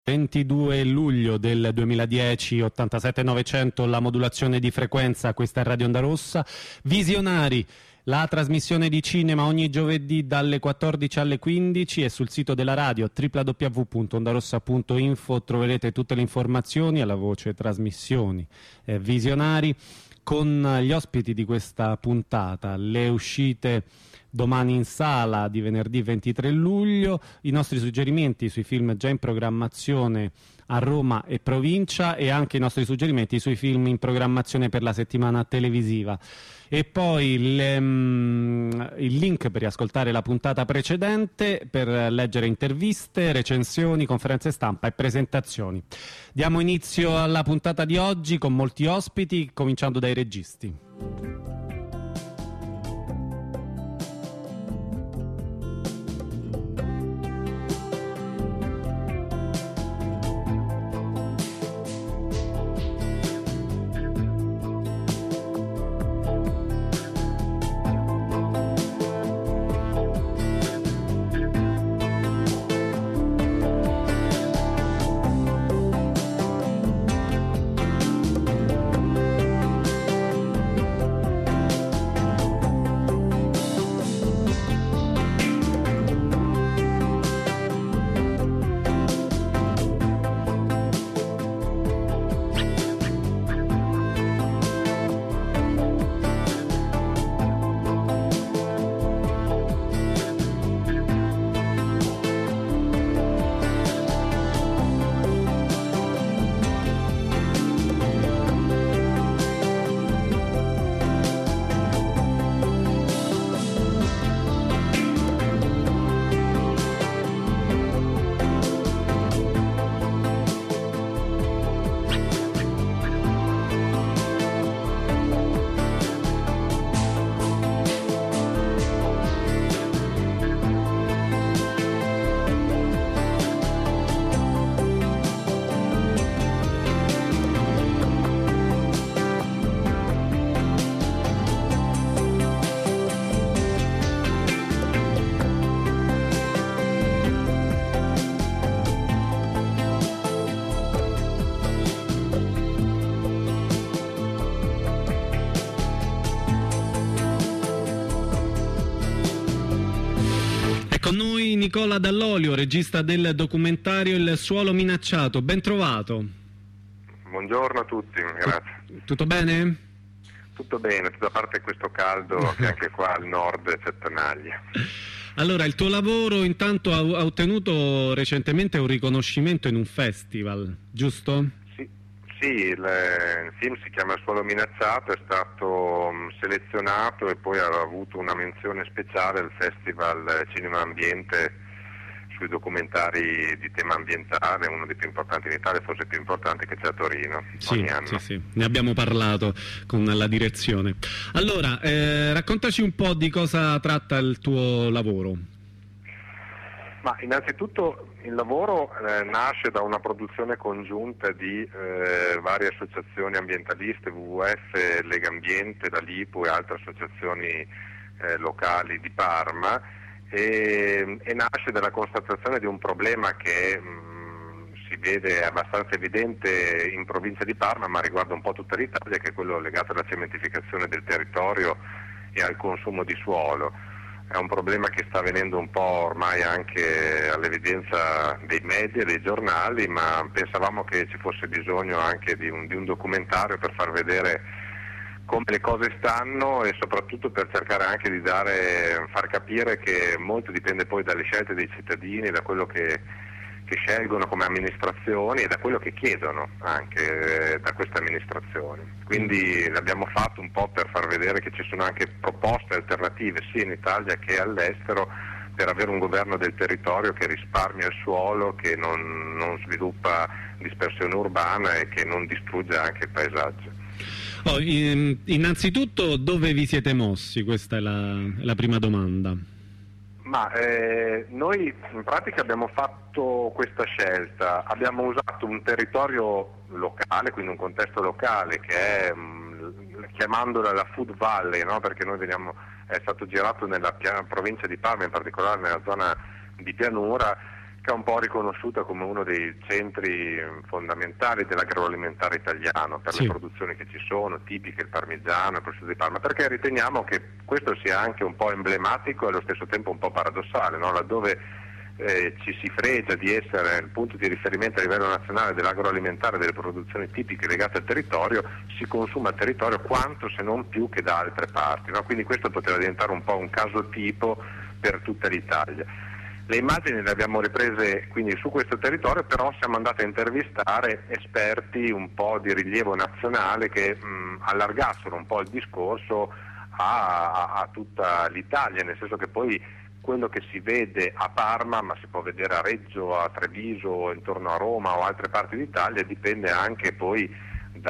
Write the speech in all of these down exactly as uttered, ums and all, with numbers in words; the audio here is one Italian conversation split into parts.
ventidue luglio del duemiladieci, ottantasette novecento, la modulazione di frequenza, questa è Radio Onda Rossa. Visionari, la trasmissione di cinema ogni giovedì dalle quattordici alle quindici, e sul sito della radio w w w punto ondarossa punto info troverete tutte le informazioni alla voce trasmissioni eh, Visionari, con gli ospiti di questa puntata, le uscite domani in sala di venerdì ventitré luglio, i nostri suggerimenti sui film già in programmazione a Roma e provincia, e anche i nostri suggerimenti sui film in programmazione per la settimana televisiva. E poi le, mm, il link per riascoltare la puntata precedente, per leggere interviste, recensioni, conferenze stampa e presentazioni. Diamo inizio alla puntata di oggi con molti ospiti, cominciando dai registi. Nicola Dall'Olio, regista del documentario Il suolo minacciato, ben trovato. Buongiorno a tutti, grazie. Tutto bene? Tutto bene, tutta parte questo caldo che anche qua al nord c'è tenaglia. Allora, il tuo lavoro intanto ha, ha ottenuto recentemente un riconoscimento in un festival, giusto? Sì, sì il, il film si chiama Il suolo minacciato, è stato um, selezionato e poi ha avuto una menzione speciale al Festival Cinema Ambiente sui documentari di tema ambientale, uno dei più importanti in Italia, forse il più importante, che c'è a Torino sì, ogni anno. Sì, sì, ne abbiamo parlato con la direzione. Allora, eh, raccontaci un po' di cosa tratta il tuo lavoro. Ma innanzitutto il lavoro eh, nasce da una produzione congiunta di eh, varie associazioni ambientaliste, W W F, Lega Ambiente, la Lipu e altre associazioni eh, locali di Parma, e, e nasce dalla constatazione di un problema che mh, si vede abbastanza evidente in provincia di Parma, ma riguarda un po' tutta l'Italia, che è quello legato alla cementificazione del territorio e al consumo di suolo. È un problema che sta venendo un po' ormai anche all'evidenza dei media, dei giornali, ma pensavamo che ci fosse bisogno anche di un, di un documentario per far vedere come le cose stanno, e soprattutto per cercare anche di dare, far capire che molto dipende poi dalle scelte dei cittadini, da quello che, che scelgono come amministrazioni e da quello che chiedono anche eh, da queste amministrazioni. Quindi l'abbiamo fatto un po' per far vedere che ci sono anche proposte alternative sia in Italia che all'estero per avere un governo del territorio che risparmia il suolo, che non, non sviluppa dispersione urbana e che non distrugge anche il paesaggio. Oh, in, innanzitutto, dove vi siete mossi? Questa è la, la prima domanda. Ma eh, noi in pratica abbiamo fatto questa scelta, abbiamo usato un territorio locale, quindi un contesto locale che è, mh, chiamandola la Food Valley, no? Perché noi veniamo, è stato girato nella pia- provincia di Parma, in particolare nella zona di pianura, che è un po' riconosciuta come uno dei centri fondamentali dell'agroalimentare italiano per sì. le produzioni che ci sono, tipiche, il parmigiano, il prosciutto di Parma, perché riteniamo che questo sia anche un po' emblematico e allo stesso tempo un po' paradossale, no? Laddove eh, ci si fregia di essere il punto di riferimento a livello nazionale dell'agroalimentare, delle produzioni tipiche legate al territorio, si consuma il territorio quanto se non più che da altre parti, no? Quindi questo poteva diventare un po' un caso tipo per tutta l'Italia. Le immagini le abbiamo riprese quindi su questo territorio, però siamo andati a intervistare esperti un po' di rilievo nazionale che mh, allargassero un po' il discorso a, a, a tutta l'Italia, nel senso che poi quello che si vede a Parma, ma si può vedere a Reggio, a Treviso, intorno a Roma o altre parti d'Italia, dipende anche poi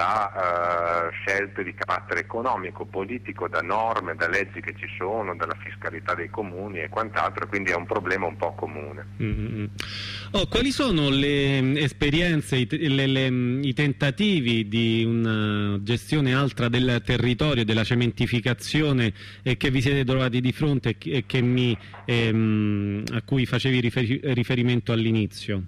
da uh, scelte di carattere economico, politico, da norme, da leggi che ci sono, dalla fiscalità dei comuni e quant'altro, quindi è un problema un po' comune. Mm-hmm. Oh, quali sono le esperienze, i, le, le, i tentativi di una gestione altra del territorio, della cementificazione eh, che vi siete trovati di fronte e che, che mi, ehm, a cui facevi riferi- riferimento all'inizio?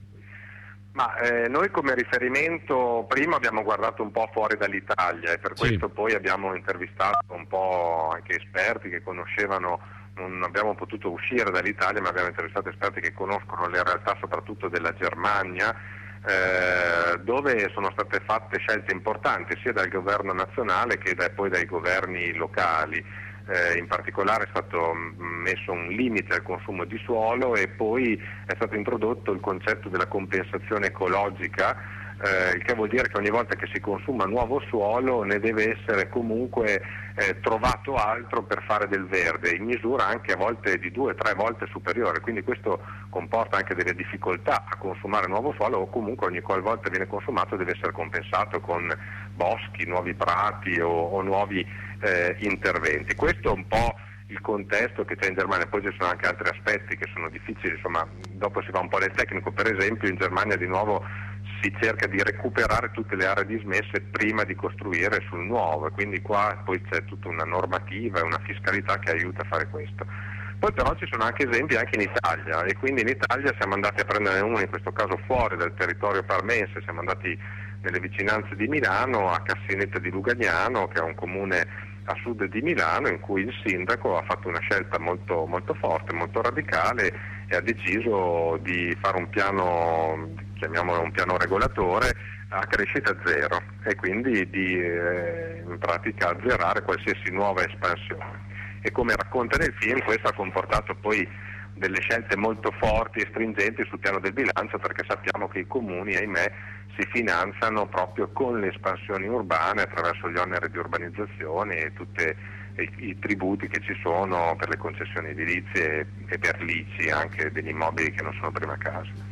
Ma eh, noi come riferimento prima abbiamo guardato un po' fuori dall'Italia e per sì. questo poi abbiamo intervistato un po' anche esperti che conoscevano, non abbiamo potuto uscire dall'Italia, ma abbiamo intervistato esperti che conoscono le realtà soprattutto della Germania, eh, dove sono state fatte scelte importanti sia dal governo nazionale che da, poi dai governi locali. Eh, in particolare è stato messo un limite al consumo di suolo e poi è stato introdotto il concetto della compensazione ecologica, eh, il che vuol dire che ogni volta che si consuma nuovo suolo ne deve essere comunque eh, trovato altro per fare del verde, in misura anche a volte di due o tre volte superiore, quindi questo comporta anche delle difficoltà a consumare nuovo suolo o comunque ogni qualvolta viene consumato deve essere compensato con boschi, nuovi prati o, o nuovi Eh, interventi. Questo è un po' il contesto che c'è in Germania, poi ci sono anche altri aspetti che sono difficili, insomma dopo si va un po' nel tecnico. Per esempio in Germania di nuovo si cerca di recuperare tutte le aree dismesse prima di costruire sul nuovo e quindi qua poi c'è tutta una normativa e una fiscalità che aiuta a fare questo. Poi però ci sono anche esempi anche in Italia e quindi in Italia siamo andati a prendere uno, in questo caso fuori dal territorio parmense, siamo andati nelle vicinanze di Milano, a Cassinetta di Lugagnano, che è un comune a sud di Milano, in cui il sindaco ha fatto una scelta molto, molto forte, molto radicale e ha deciso di fare un piano, chiamiamolo un piano regolatore, a crescita zero e quindi di eh, in pratica azzerare qualsiasi nuova espansione. E come racconta nel film, questo ha comportato poi delle scelte molto forti e stringenti sul piano del bilancio, perché sappiamo che i comuni, ahimè, si finanziano proprio con le espansioni urbane attraverso gli oneri di urbanizzazione e tutti i, i tributi che ci sono per le concessioni edilizie e per l'I C I anche degli immobili che non sono prima casa.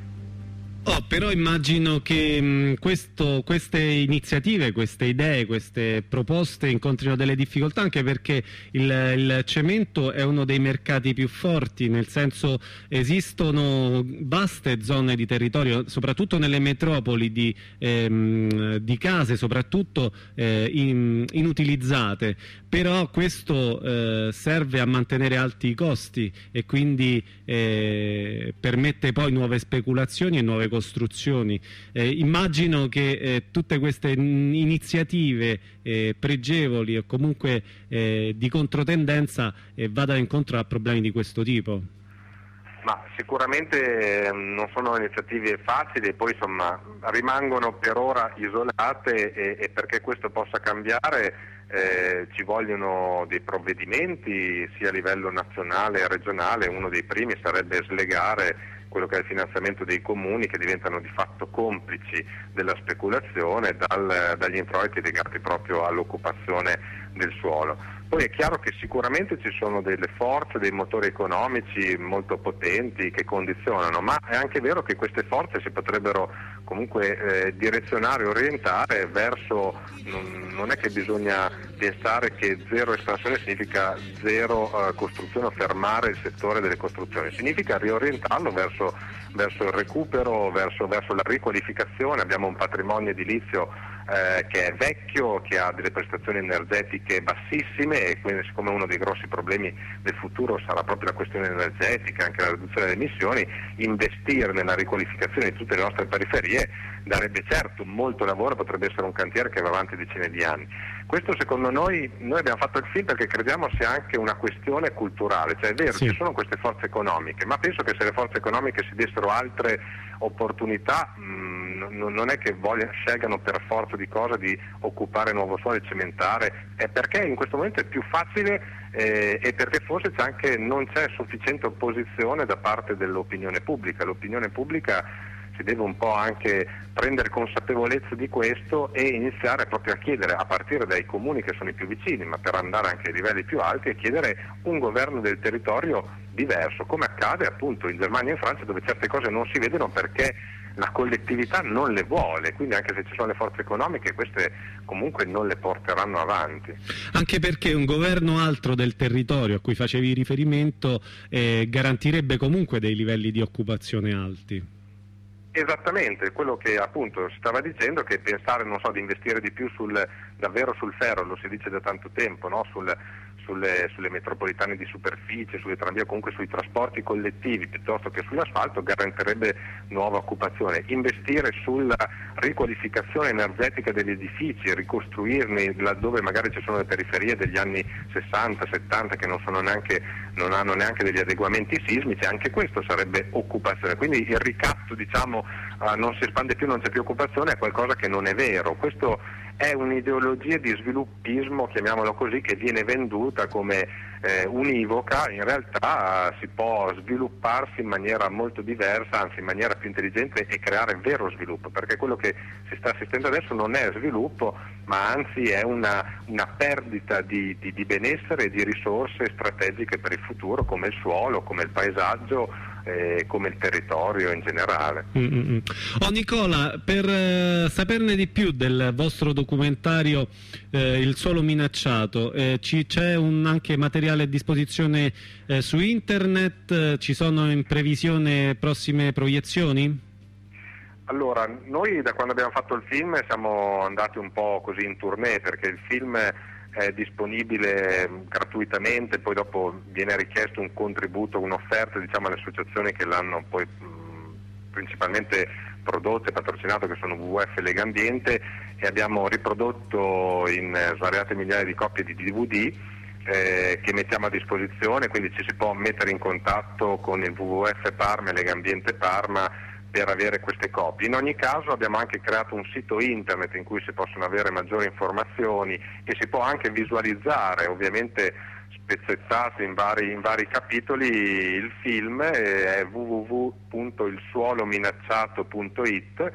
Oh, però immagino che mh, questo, queste iniziative, queste idee, queste proposte incontrino delle difficoltà, anche perché il, il cemento è uno dei mercati più forti, nel senso esistono vaste zone di territorio, soprattutto nelle metropoli, di, ehm, di case soprattutto eh, in, inutilizzate, però questo eh, serve a mantenere alti i costi e quindi eh, permette poi nuove speculazioni e nuove costruzioni. Eh, immagino che eh, tutte queste iniziative eh, pregevoli o comunque eh, di controtendenza eh, vadano incontro a problemi di questo tipo. Ma sicuramente non sono iniziative facili e poi insomma rimangono per ora isolate e, e perché questo possa cambiare eh, ci vogliono dei provvedimenti sia a livello nazionale che regionale. Uno dei primi sarebbe slegare quello che è il finanziamento dei comuni, che diventano di fatto complici della speculazione, dal, dagli introiti legati proprio all'occupazione del suolo. Poi è chiaro che sicuramente ci sono delle forze, dei motori economici molto potenti che condizionano, ma è anche vero che queste forze si potrebbero comunque eh, direzionare, orientare verso, non, non è che bisogna pensare che zero espansione significa zero eh, costruzione o fermare il settore delle costruzioni, significa riorientarlo verso, verso il recupero, verso, verso la riqualificazione. Abbiamo un patrimonio edilizio eh, che è vecchio, che ha delle prestazioni energetiche bassissime, e quindi siccome uno dei grossi problemi del futuro sarà proprio la questione energetica, anche la riduzione delle emissioni, investire nella riqualificazione di tutte le nostre periferie darebbe certo molto lavoro, potrebbe essere un cantiere che va avanti decine di anni. Questo secondo noi, noi abbiamo fatto il film perché crediamo sia anche una questione culturale, cioè è vero, sì. Ci sono queste forze economiche, ma penso che se le forze economiche si dessero altre opportunità, mh, non è che voglia, scelgano per forza di cosa di occupare nuovo suolo e cementare, è perché in questo momento è più facile eh, e perché forse c'è anche, non c'è sufficiente opposizione da parte dell'opinione pubblica. L'opinione pubblica si deve un po' anche prendere consapevolezza di questo e iniziare proprio a chiedere, a partire dai comuni che sono i più vicini, ma per andare anche ai livelli più alti, e chiedere un governo del territorio diverso, come accade appunto in Germania e in Francia, dove certe cose non si vedono perché la collettività non le vuole, quindi anche se ci sono le forze economiche queste comunque non le porteranno avanti. Anche perché un governo altro del territorio a cui facevi riferimento eh, garantirebbe comunque dei livelli di occupazione alti. Esattamente, quello che appunto si stava dicendo, che pensare, non so, di investire di più sul, davvero sul ferro, lo si dice da tanto tempo, no? sul, sulle, sulle metropolitane di superficie, sulle tranvie, comunque sui trasporti collettivi piuttosto che sull'asfalto, garantirebbe nuova occupazione. Investire sulla riqualificazione energetica degli edifici, ricostruirli laddove magari ci sono le periferie degli anni sessanta settanta che non, sono neanche, non hanno neanche degli adeguamenti sismici, anche questo sarebbe occupazione. Quindi il ricatto, diciamo, uh, non si espande più, non c'è più occupazione, è qualcosa che non è vero. Questo è un'ideologia di sviluppismo, chiamiamolo così, che viene venduta come eh, univoca. In realtà uh, si può svilupparsi in maniera molto diversa, anzi in maniera più intelligente, e creare vero sviluppo, perché quello che si sta assistendo adesso non è sviluppo, ma anzi è una, una perdita di, di, di benessere e di risorse strategiche per il futuro, come il suolo, come il paesaggio, Eh, come il territorio in generale. Mm-hmm. Oh Nicola, per eh, saperne di più del vostro documentario eh, Il suolo minacciato, eh, ci, c'è un, anche materiale a disposizione eh, su internet? Eh, ci sono in previsione prossime proiezioni? Allora, noi da quando abbiamo fatto il film siamo andati un po' così in tournée, perché il film è disponibile gratuitamente, poi dopo viene richiesto un contributo, un'offerta, diciamo, alle associazioni che l'hanno poi mh, principalmente prodotto e patrocinato, che sono W W F e Legambiente, e abbiamo riprodotto in svariate migliaia di copie di D V D eh, che mettiamo a disposizione, quindi ci si può mettere in contatto con il W W F Parma e Legambiente Parma per avere queste copie. In ogni caso abbiamo anche creato un sito internet in cui si possono avere maggiori informazioni e si può anche visualizzare, ovviamente spezzettato in vari, in vari capitoli, il film, è w w w punto il suolo minacciato punto i t.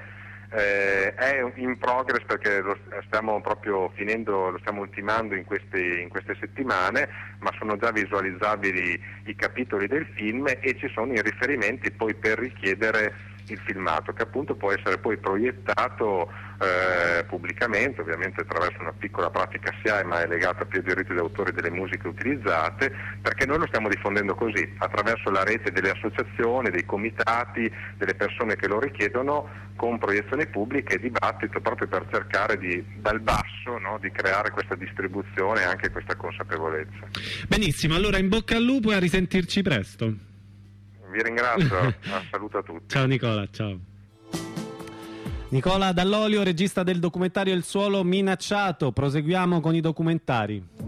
Eh, è in progress perché lo stiamo proprio finendo, lo stiamo ultimando in queste, in queste settimane, ma sono già visualizzabili i capitoli del film e ci sono i riferimenti poi per richiedere il filmato, che appunto può essere poi proiettato eh, pubblicamente, ovviamente attraverso una piccola pratica S I A E, ma è legata più ai diritti d'autore delle musiche utilizzate, perché noi lo stiamo diffondendo così, attraverso la rete delle associazioni, dei comitati, delle persone che lo richiedono, con proiezioni pubbliche e dibattito, proprio per cercare di, dal basso, no, di creare questa distribuzione e anche questa consapevolezza. Benissimo, allora in bocca al lupo e a risentirci presto. Vi ringrazio, saluto a tutti. Ciao Nicola, ciao. Nicola Dall'Olio, regista del documentario Il suolo minacciato. Proseguiamo con i documentari.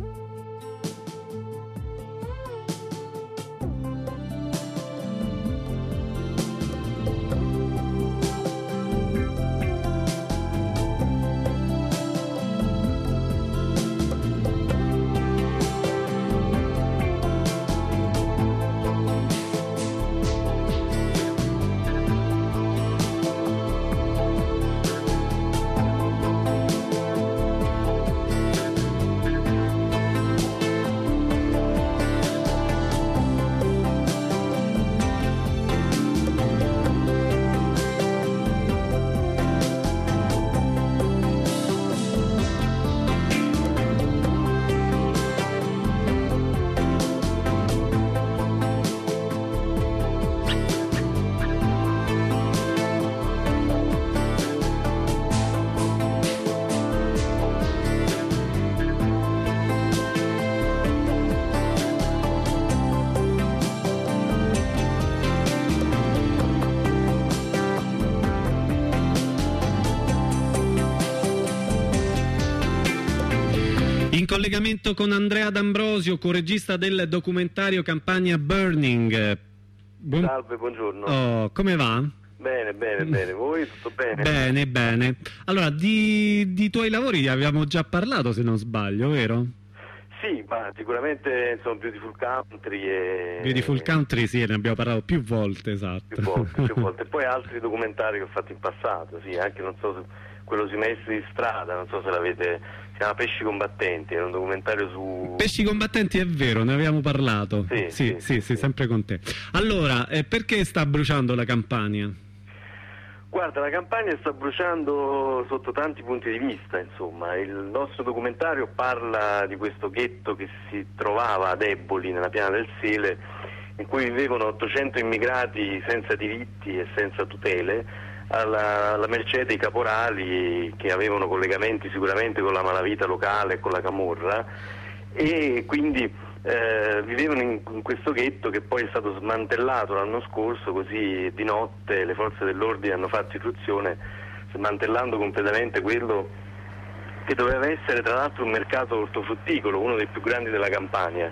collegamento con Andrea D'Ambrosio, co-regista del documentario Campania Burning. Buon... Salve, buongiorno. Oh, come va? Bene, bene, bene. Voi tutto bene? Bene, bene. Allora, di, di tuoi lavori abbiamo già parlato, se non sbaglio, vero? Sì, ma sicuramente insomma Beautiful Country e... Beautiful Country, sì, ne abbiamo parlato più volte, esatto. Più volte, più volte. Poi altri documentari che ho fatto in passato, sì, anche non so se quello sui maestri di strada, non so se l'avete, si chiama Pesci Combattenti, era un documentario su... Pesci Combattenti, è vero, ne abbiamo parlato. Sì, sì, sì, sì, sì, sì. sempre con te. Allora, eh, perché sta bruciando la Campania? Guarda, la Campania sta bruciando sotto tanti punti di vista, insomma. Il nostro documentario parla di questo ghetto che si trovava ad Eboli, nella Piana del Sele, in cui vivevano ottocento immigrati senza diritti e senza tutele, alla, alla mercé dei caporali che avevano collegamenti sicuramente con la malavita locale e con la camorra, e quindi eh, vivevano in, in questo ghetto che poi è stato smantellato l'anno scorso, così di notte le forze dell'ordine hanno fatto irruzione smantellando completamente quello che doveva essere tra l'altro un mercato ortofrutticolo, uno dei più grandi della Campania,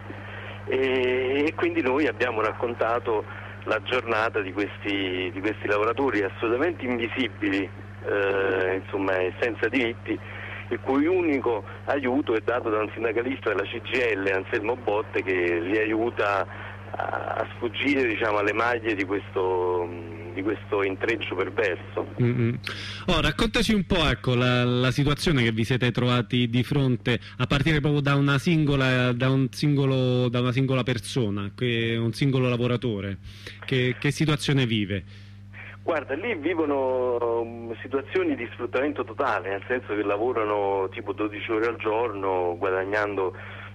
e, e quindi noi abbiamo raccontato la giornata di questi, di questi lavoratori assolutamente invisibili, eh, insomma senza diritti, il cui unico aiuto è dato da un sindacalista della C G I L, Anselmo Botte, che li aiuta a, a sfuggire, diciamo, alle maglie di questo, di questo intreccio perverso. Mm-hmm. Oh, raccontaci un po', ecco, la, la situazione che vi siete trovati di fronte, a partire proprio da una singola, da un singolo, da una singola persona, che, un singolo lavoratore. Che, che situazione vive? Guarda, lì vivono um, situazioni di sfruttamento totale, nel senso che lavorano tipo dodici ore al giorno, guadagnando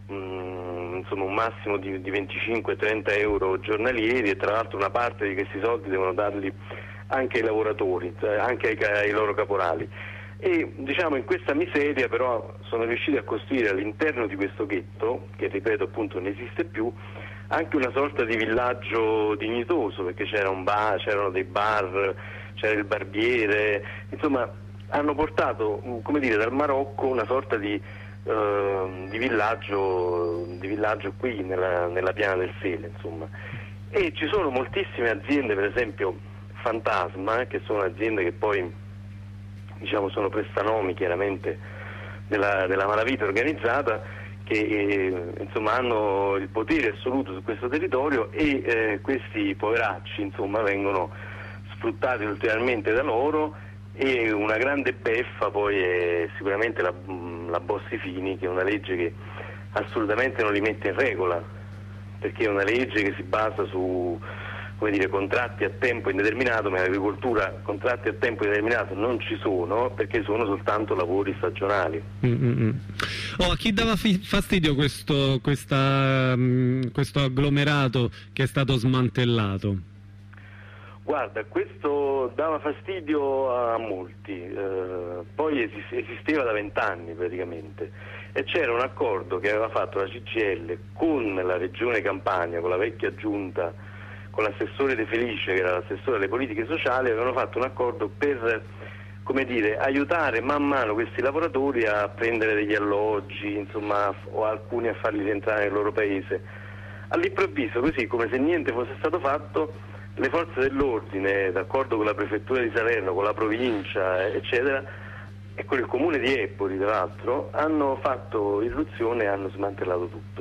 um, insomma un massimo di, di venticinque trenta euro giornalieri, e tra l'altro una parte di questi soldi devono darli anche ai lavoratori, cioè anche ai, ai loro caporali. E diciamo in questa miseria però sono riusciti a costruire all'interno di questo ghetto, che ripeto appunto non esiste più, anche una sorta di villaggio dignitoso, perché c'era un bar, c'erano dei bar, c'era il barbiere, insomma hanno portato, come dire, dal Marocco una sorta di, uh, di villaggio di villaggio qui nella, nella Piana del Sele, insomma. E ci sono moltissime aziende, per esempio Fantasma, che sono aziende che poi diciamo sono prestanomi chiaramente della, della malavita organizzata, che eh, insomma hanno il potere assoluto su questo territorio, e eh, questi poveracci insomma vengono sfruttati ulteriormente da loro, e una grande beffa poi è sicuramente la, la Bossi-Fini, che è una legge che assolutamente non li mette in regola, perché è una legge che si basa su, come dire, contratti a tempo indeterminato, ma in agricoltura contratti a tempo indeterminato non ci sono, perché sono soltanto lavori stagionali. Mm-hmm. Oh, a chi dava fastidio questo, questa, um, questo agglomerato che è stato smantellato? Guarda, questo dava fastidio a molti, eh, poi esist- esisteva da vent'anni praticamente, e c'era un accordo che aveva fatto la C G I L con la regione Campania, con la vecchia giunta, con l'assessore De Felice, che era l'assessore alle politiche sociali. Avevano fatto un accordo per, come dire, aiutare man mano questi lavoratori a prendere degli alloggi, insomma, o alcuni a farli rientrare nel loro paese. All'improvviso, così come se niente fosse stato fatto, le forze dell'ordine, d'accordo con la prefettura di Salerno, con la provincia, eccetera, e con il comune di Eboli, tra l'altro, hanno fatto irruzione e hanno smantellato tutto.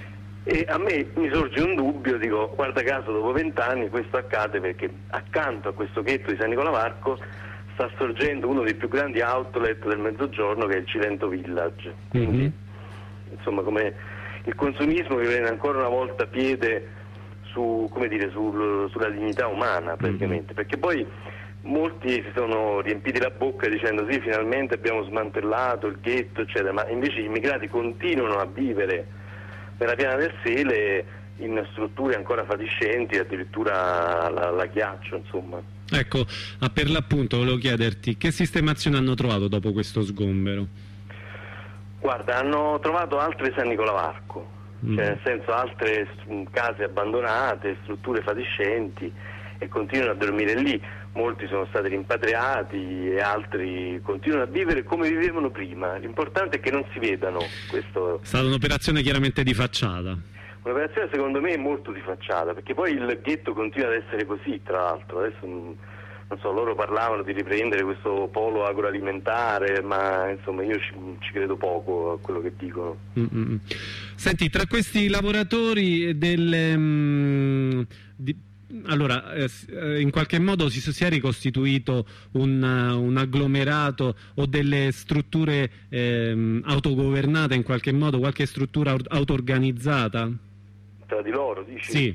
E a me mi sorge un dubbio, dico, guarda caso dopo vent'anni questo accade perché accanto a questo ghetto di San Nicola Varco sta sorgendo uno dei più grandi outlet del Mezzogiorno, che è il Cilento Village. Quindi, mm-hmm. insomma, come il consumismo che prende ancora una volta piede su, come dire, sul, sulla dignità umana praticamente, mm-hmm. perché poi molti si sono riempiti la bocca dicendo sì, finalmente abbiamo smantellato il ghetto, eccetera, ma invece gli immigrati continuano a vivere nella Piana del Sele in strutture ancora fatiscenti, addirittura la, la ghiaccio, insomma. Ecco, ah, per l'appunto volevo chiederti che sistemazione hanno trovato dopo questo sgombero? Guarda, hanno trovato altre San Nicola Varco, mm. cioè nel senso altre case abbandonate, strutture fatiscenti, e continuano a dormire lì. molti sono stati rimpatriati e altri continuano a vivere come vivevano prima. L'importante è che non si vedano. Questo è stata un'operazione chiaramente di facciata. Un'operazione secondo me molto di facciata, perché poi il ghetto continua ad essere così, tra l'altro. Adesso non so, loro parlavano di riprendere questo polo agroalimentare, ma insomma io ci, ci credo poco a quello che dicono. Mm-hmm. Senti, tra questi lavoratori del, um, di, allora eh, in qualche modo si, si è ricostituito un, un agglomerato o delle strutture eh, autogovernate in qualche modo, qualche struttura auto-organizzata? Tra di loro, dici? Sì.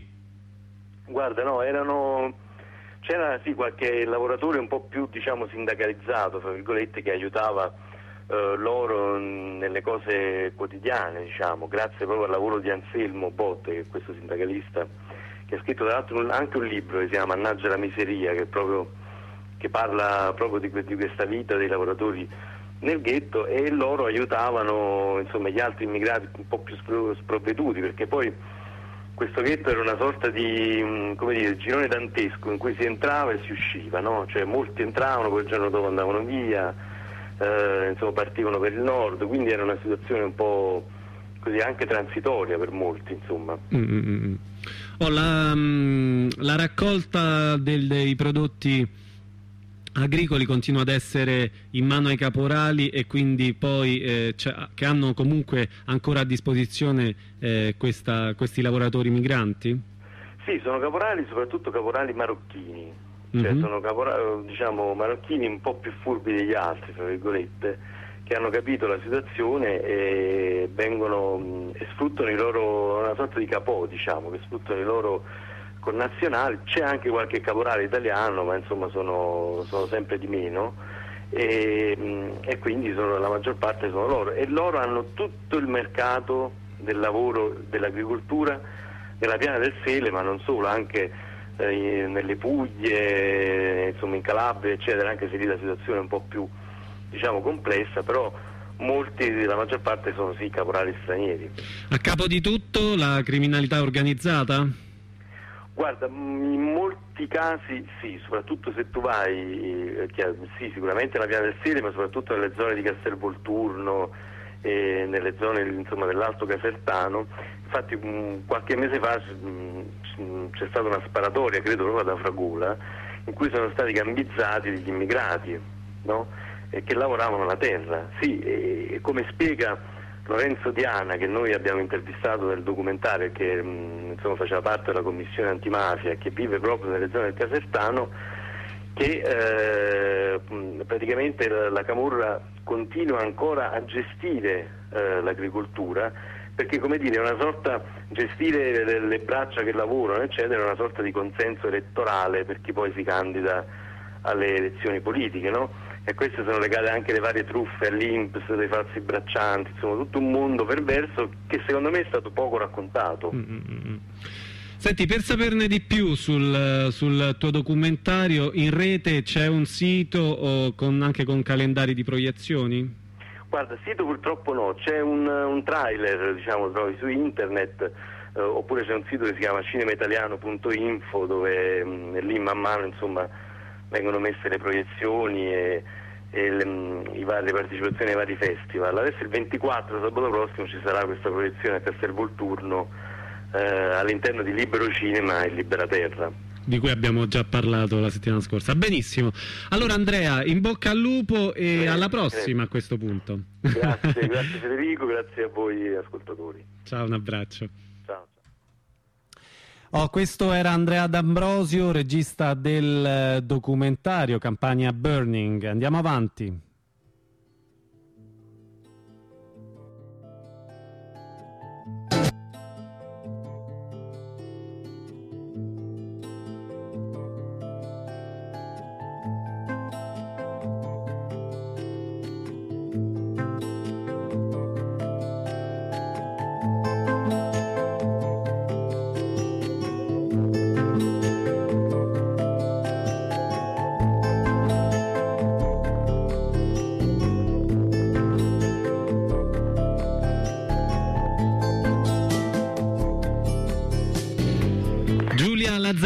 Guarda, no, erano... c'era sì qualche lavoratore un po' più, diciamo, sindacalizzato, fra virgolette, che aiutava eh, loro nelle cose quotidiane, diciamo, grazie proprio al lavoro di Anselmo Botte, che è questo sindacalista, che ha scritto tra l'altro anche un libro che si chiama Mannaggia la miseria, che, proprio, che parla proprio di, di questa vita dei lavoratori nel ghetto, e loro aiutavano, insomma, gli altri immigrati un po' più sprovveduti, perché poi questo ghetto era una sorta di, come dire, girone dantesco in cui si entrava e si usciva, no? Cioè molti entravano, poi il giorno dopo andavano via, eh, insomma partivano per il nord, quindi era una situazione un po' così anche transitoria per molti, insomma. Mm-hmm. Oh, la, la raccolta del, dei prodotti agricoli continua ad essere in mano ai caporali, e quindi poi eh, che hanno comunque ancora a disposizione eh, questa, questi lavoratori migranti? Sì, sono caporali, soprattutto caporali marocchini, cioè mm-hmm. sono caporali, diciamo, marocchini un po' più furbi degli altri, tra virgolette, che hanno capito la situazione e vengono e sfruttano i loro, una sorta di capò, diciamo, che sfruttano i loro connazionali. C'è anche qualche caporale italiano, ma insomma sono, sono sempre di meno, e, e quindi sono, la maggior parte sono loro, e loro hanno tutto il mercato del lavoro dell'agricoltura nella piana del Sele, ma non solo, anche eh, nelle Puglie, insomma in Calabria eccetera, anche se lì la situazione è un po' più, diciamo, complessa, però molti, la maggior parte sono sì caporali stranieri. A capo di tutto la criminalità organizzata? Guarda, in molti casi sì, soprattutto se tu vai, eh, sì, sicuramente nella Piana del Sele, ma soprattutto nelle zone di Castelvolturno e nelle zone, insomma, dell'Alto Casertano. Infatti mh, qualche mese fa mh, c'è stata una sparatoria, credo proprio ad Afragola, in cui sono stati gambizzati degli immigrati, no? E che lavoravano la terra. Sì, e, e come spiega Lorenzo Diana, che noi abbiamo intervistato nel documentario, che mh, insomma faceva parte della commissione antimafia, che vive proprio nelle zone del Casertano, che eh, praticamente la, la Camorra continua ancora a gestire eh, l'agricoltura, perché, come dire, è una sorta, gestire le, le braccia che lavorano eccetera, è una sorta di consenso elettorale per chi poi si candida alle elezioni politiche, no? E queste sono legate anche alle varie truffe all'I N P S, dei falsi braccianti, insomma tutto un mondo perverso che secondo me è stato poco raccontato. Mm-hmm. Senti, per saperne di più sul, sul tuo documentario, in rete c'è un sito o con, anche con calendari di proiezioni? Guarda, sito purtroppo no, c'è un, un trailer, diciamo, trovi su internet, eh, oppure c'è un sito che si chiama cinemaitaliano punto info, dove mh, lì man mano, insomma, vengono messe le proiezioni e, e le, i vari, le partecipazioni ai vari festival. Adesso il ventiquattro, sabato prossimo, ci sarà questa proiezione a Castelvolturno eh, all'interno di Libero Cinema e Libera Terra, di cui abbiamo già parlato la settimana scorsa. Benissimo, allora Andrea, in bocca al lupo e eh, alla prossima eh. a questo punto. Grazie, grazie Federico, grazie a voi ascoltatori. Ciao, un abbraccio. Ciao. Oh, questo era Andrea D'Ambrosio, regista del documentario Campania Burning. Andiamo avanti.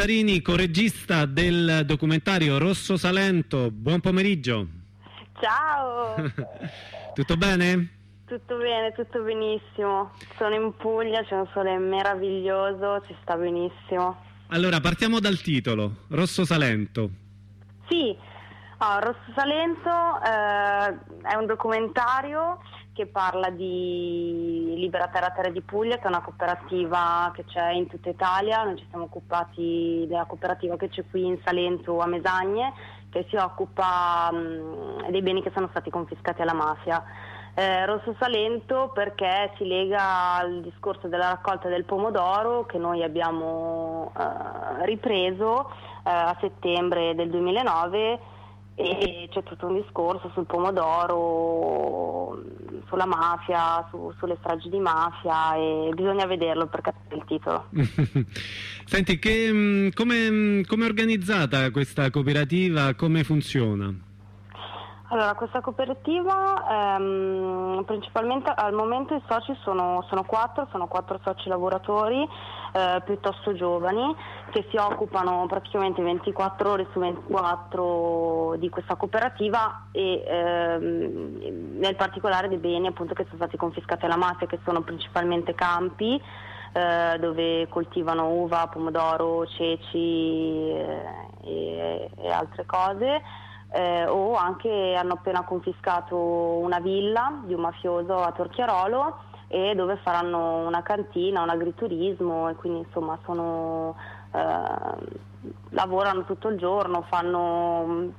Lazzarini, coregista del documentario Rosso Salento. Buon pomeriggio. Ciao. Tutto bene? Tutto bene, tutto benissimo. Sono in Puglia, c'è un sole meraviglioso, si sta benissimo. Allora, partiamo dal titolo, Rosso Salento. Sì, oh, Rosso Salento eh, è un documentario che parla di Libera Terra Terre di Puglia, che è una cooperativa che c'è in tutta Italia. Noi ci siamo occupati della cooperativa che c'è qui in Salento a Mesagne, che si occupa mh, dei beni che sono stati confiscati alla mafia. Eh, Rosso Salento perché si lega al discorso della raccolta del pomodoro che noi abbiamo eh, ripreso eh, a settembre del duemilanove, e c'è tutto un discorso sul pomodoro, sulla mafia, su, sulle stragi di mafia, e bisogna vederlo per capire il titolo. Senti, che, come, come è organizzata questa cooperativa, come funziona? Allora, questa cooperativa ehm, principalmente al momento i soci sono, sono quattro, sono quattro soci lavoratori eh, piuttosto giovani, che si occupano praticamente ventiquattro ore su ventiquattro di questa cooperativa, e ehm, nel particolare dei beni appunto che sono stati confiscati alla mafia, che sono principalmente campi eh, dove coltivano uva, pomodoro, ceci eh, e, e altre cose. Eh, o anche hanno appena confiscato una villa di un mafioso a Torchiarolo, e dove faranno una cantina, un agriturismo, e quindi insomma sono, eh, lavorano tutto il giorno, fanno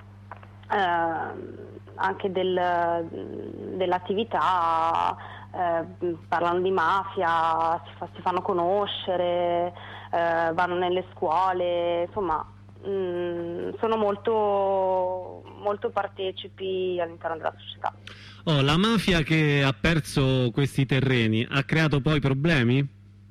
eh, anche del, dell'attività, eh, parlano di mafia, si, fa, si fanno conoscere, eh, vanno nelle scuole, insomma mh, sono molto molto partecipi all'interno della società. Oh, la mafia che ha perso questi terreni ha creato poi problemi?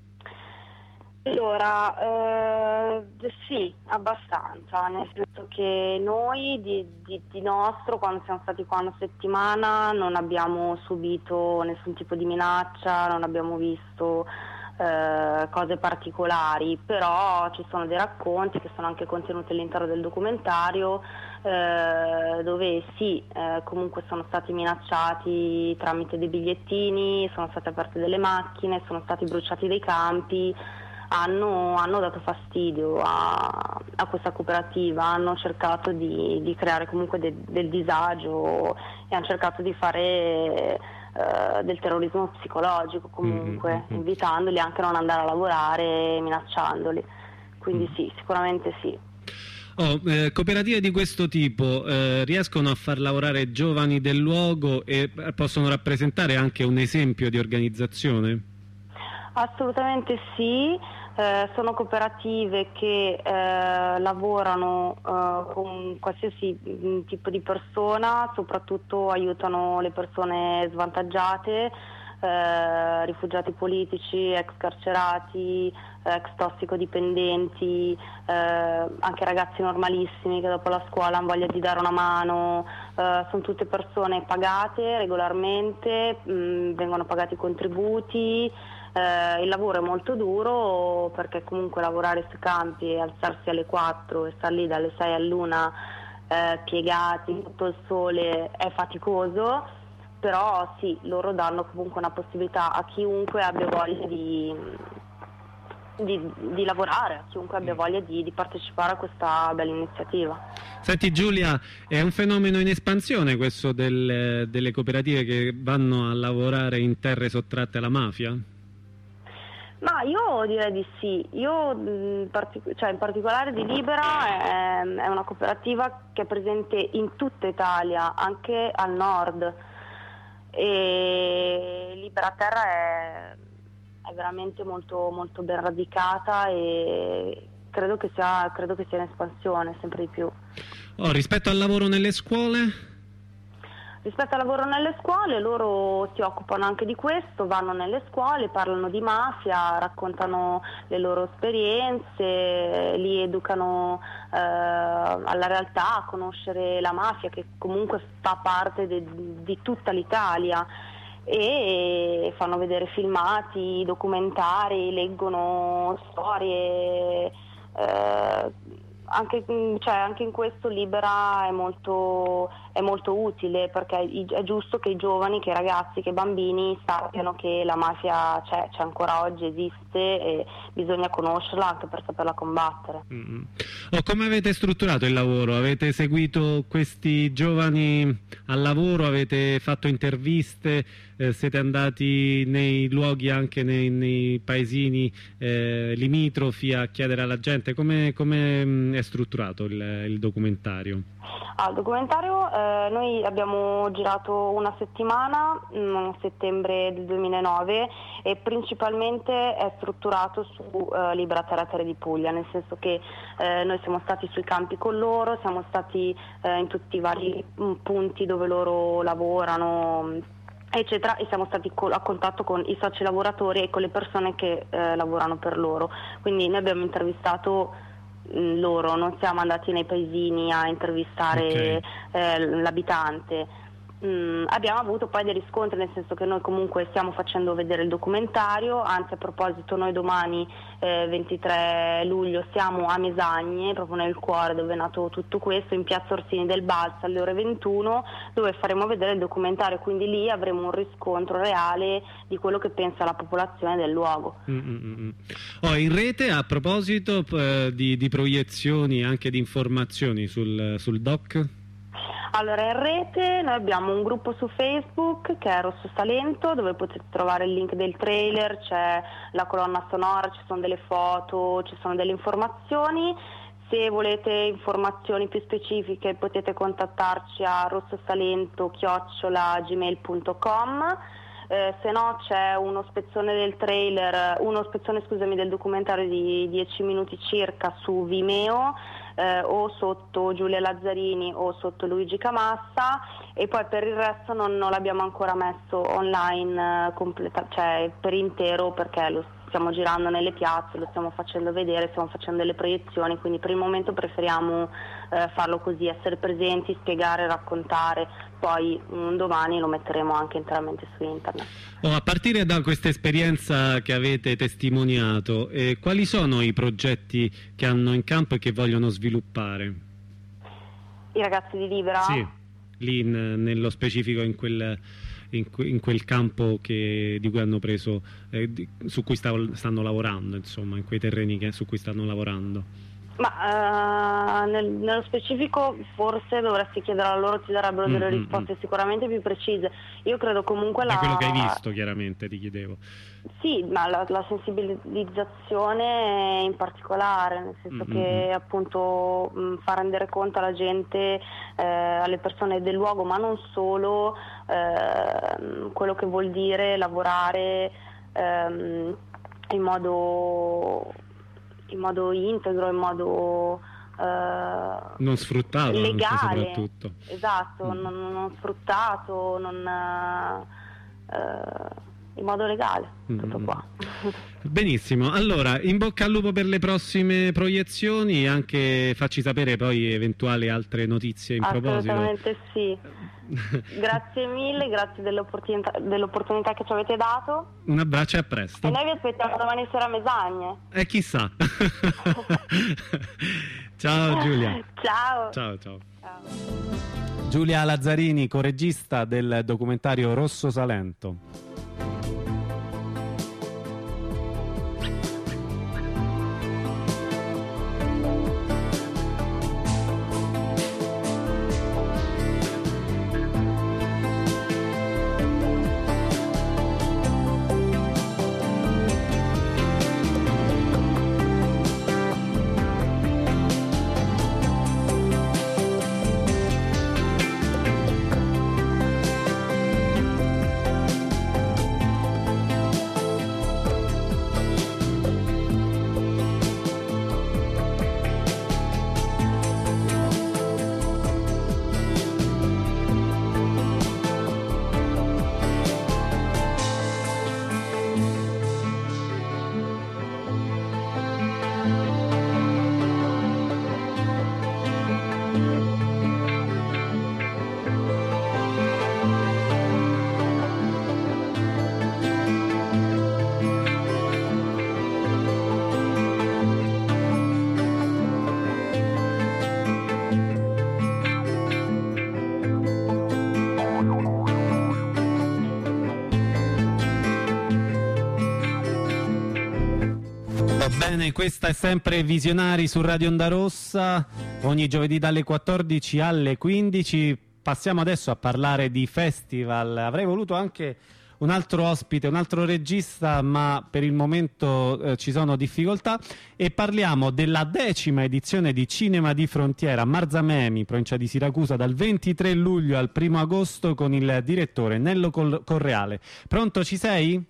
Allora, eh, sì, abbastanza, nel senso che noi di, di, di nostro, quando siamo stati qua una settimana, non abbiamo subito nessun tipo di minaccia, non abbiamo visto eh, cose particolari, però ci sono dei racconti che sono anche contenuti all'interno del documentario, Eh, dove sì, eh, comunque sono stati minacciati tramite dei bigliettini, sono state aperte delle macchine, sono stati bruciati dei campi, hanno, hanno dato fastidio a, a questa cooperativa, hanno cercato di, di creare comunque de, del disagio, e hanno cercato di fare eh, del terrorismo psicologico comunque, mm-hmm. invitandoli anche a non andare a lavorare, minacciandoli, quindi mm. sì, sicuramente sì. Oh, eh, cooperative di questo tipo eh, riescono a far lavorare giovani del luogo e possono rappresentare anche un esempio di organizzazione? Assolutamente sì, eh, sono cooperative che eh, lavorano eh, con qualsiasi tipo di persona, soprattutto aiutano le persone svantaggiate, eh, rifugiati politici, ex carcerati, ex tossicodipendenti, eh, anche ragazzi normalissimi che dopo la scuola hanno voglia di dare una mano, eh, sono tutte persone pagate regolarmente, mh, vengono pagati i contributi, eh, il lavoro è molto duro perché comunque lavorare sui campi e alzarsi alle quattro e stare lì dalle sei all'una eh, piegati sotto il sole è faticoso, però sì, loro danno comunque una possibilità a chiunque abbia voglia di Di, di lavorare, a chiunque abbia voglia di, di partecipare a questa bella iniziativa. Senti Giulia, è un fenomeno in espansione questo del, delle cooperative che vanno a lavorare in terre sottratte alla mafia? Ma io direi di sì, io in, partic- cioè in particolare di Libera è, è una cooperativa che è presente in tutta Italia, anche al nord, e Libera Terra è è veramente molto, molto ben radicata, e credo che sia, credo che sia in espansione sempre di più. Oh, rispetto al lavoro nelle scuole? Rispetto al lavoro nelle scuole, loro si occupano anche di questo, vanno nelle scuole, parlano di mafia, raccontano le loro esperienze, li educano eh, alla realtà, a conoscere la mafia che comunque fa parte de, di tutta l'Italia, e fanno vedere filmati, documentari, leggono storie, eh, Anche, cioè, anche in questo Libera è molto, è molto utile, perché è giusto che i giovani, che i ragazzi, che i bambini sappiano che la mafia c'è, c'è ancora oggi, esiste e bisogna conoscerla anche per saperla combattere. Mm-hmm. Oh, come avete strutturato il lavoro? Avete seguito questi giovani al lavoro? Avete fatto interviste? Eh, siete andati nei luoghi, anche nei, nei paesini eh, limitrofi, a chiedere alla gente? Come, come mh, è strutturato il, il documentario? Ah, il documentario eh, noi abbiamo girato una settimana, a settembre del duemilanove, e principalmente è strutturato su eh, Libera Terra Terre di Puglia, nel senso che eh, noi siamo stati sui campi con loro, siamo stati eh, in tutti i vari punti dove loro lavorano, eccetera, e siamo stati a contatto con i soci lavoratori e con le persone che eh, lavorano per loro. Quindi noi abbiamo intervistato mh, loro, non siamo andati nei paesini a intervistare okay. eh, l'abitante. Mm, abbiamo avuto poi dei riscontri, nel senso che noi comunque stiamo facendo vedere il documentario, anzi a proposito noi domani eh, ventitré luglio siamo a Mesagne, proprio nel cuore dove è nato tutto questo, in piazza Orsini del Balzo alle ore ventuno, dove faremo vedere il documentario, quindi lì avremo un riscontro reale di quello che pensa la popolazione del luogo. Mm-hmm. Oh, in rete, a proposito eh, di, di proiezioni, anche di informazioni sul, sul doc? Allora, in rete noi abbiamo un gruppo su Facebook che è Rosso Salento, dove potete trovare il link del trailer, c'è la colonna sonora, ci sono delle foto, ci sono delle informazioni. Se volete informazioni più specifiche potete contattarci a rossosalento chiocciola gmail punto com. Eh, se no c'è uno spezzone del trailer, uno spezzone scusami del documentario di dieci minuti circa su Vimeo, eh, o sotto Giulia Lazzarini o sotto Luigi Camassa, e poi per il resto non, non l'abbiamo ancora messo online eh, completa, cioè per intero, perché lo stiamo girando nelle piazze, lo stiamo facendo vedere, stiamo facendo delle proiezioni, quindi per il momento preferiamo eh, farlo così, essere presenti, spiegare, raccontare, poi un domani lo metteremo anche interamente su internet. Oh, a partire da questa esperienza che avete testimoniato, eh, quali sono i progetti che hanno in campo e che vogliono sviluppare? I ragazzi di Libera? Sì, lì in, nello specifico in quel... In, in quel campo che, di cui hanno preso, eh, di, su cui stav, stanno lavorando, insomma, in quei terreni che, su cui stanno lavorando. Ma uh, nel, nello specifico forse dovresti chiedere a loro, ti darebbero delle mm, risposte mm, sicuramente più precise. Io credo comunque la... Da quello che hai visto, chiaramente, ti chiedevo. Sì, ma la, la sensibilizzazione in particolare, nel senso mm, che mm. appunto mh, far rendere conto alla gente, eh, alle persone del luogo, ma non solo, eh, quello che vuol dire lavorare ehm, in modo in modo integro, in modo eh, non sfruttato, legale, soprattutto. Esatto, mm. non, non sfruttato, non eh, in modo legale, tutto mm. qua. Benissimo, allora in bocca al lupo per le prossime proiezioni, anche facci sapere poi eventuali altre notizie in proposito. Assolutamente sì. Grazie mille, grazie dell'opportunità, dell'opportunità che ci avete dato. Un abbraccio e a presto. E noi vi aspettiamo domani sera a Mesagne. E eh, chissà. Ciao Giulia. Ciao. Ciao, ciao. Ciao. Giulia Lazzarini, coregista del documentario Rosso Salento. Bene, questa è sempre Visionari su Radio Onda Rossa, ogni giovedì dalle quattordici alle quindici. Passiamo adesso a parlare di festival. Avrei voluto anche un altro ospite, un altro regista, ma per il momento eh, ci sono difficoltà, e parliamo della decima edizione di Cinema di Frontiera a Marzamemi, provincia di Siracusa, dal ventitré luglio al primo agosto, con il direttore Nello Correale. Pronto, ci sei?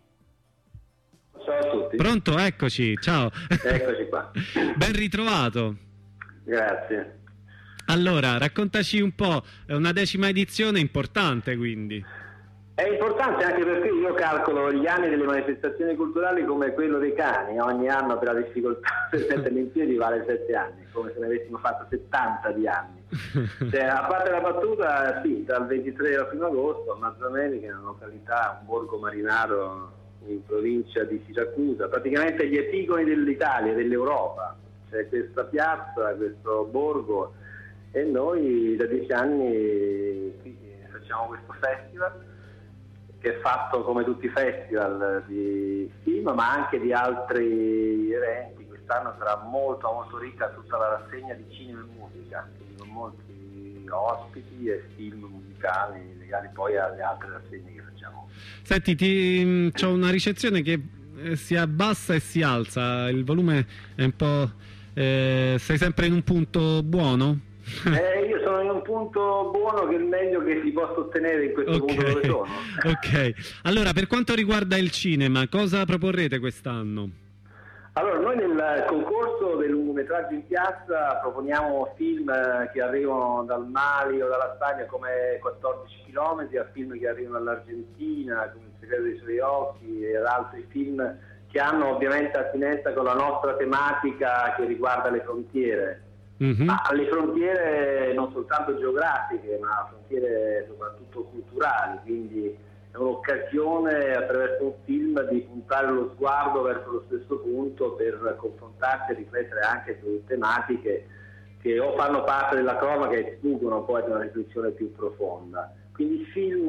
Ciao a tutti. Pronto, eccoci, ciao. Eccoci qua. Ben ritrovato. Grazie. Allora, raccontaci un po', è una decima edizione importante, quindi. È importante anche perché io calcolo gli anni delle manifestazioni culturali come quello dei cani, ogni anno per la difficoltà per metterli in piedi vale sette anni, come se ne avessimo fatto settanta di anni. Cioè, a parte la battuta, sì, dal ventitré al primo agosto a Marzamemi, che è una località, un borgo marinaro in provincia di Siracusa, praticamente gli epigoni dell'Italia, dell'Europa. C'è questa piazza, questo borgo, e noi da dieci anni facciamo questo festival che è fatto come tutti i festival di film, ma anche di altri eventi. Quest'anno sarà molto molto ricca tutta la rassegna di cinema e musica, quindi con molti ospiti e film musicali legati poi alle altre rassegne che facciamo. Senti, ti, c'ho una ricezione che eh, si abbassa e si alza, il volume è un po'... Eh, sei sempre in un punto buono? Eh, io sono in un punto buono, che è il meglio che si possa ottenere in questo okay. punto dove sono. Ok, allora per quanto riguarda il cinema, cosa proporrete quest'anno? Allora, noi nel concorso del lungometraggio in piazza proponiamo film che arrivano dal Mali o dalla Spagna, come quattordici chilometri, a film che arrivano dall'Argentina, come Il segreto dei suoi occhi, e ad altri film che hanno ovviamente attinenza con la nostra tematica che riguarda le frontiere. Mm-hmm. Ma le frontiere non soltanto geografiche, ma frontiere soprattutto culturali, quindi è un'occasione attraverso un film di puntare lo sguardo verso lo stesso punto per confrontarsi e riflettere anche su tematiche che o fanno parte della cronaca e sfuggono poi ad una riflessione più profonda. Quindi film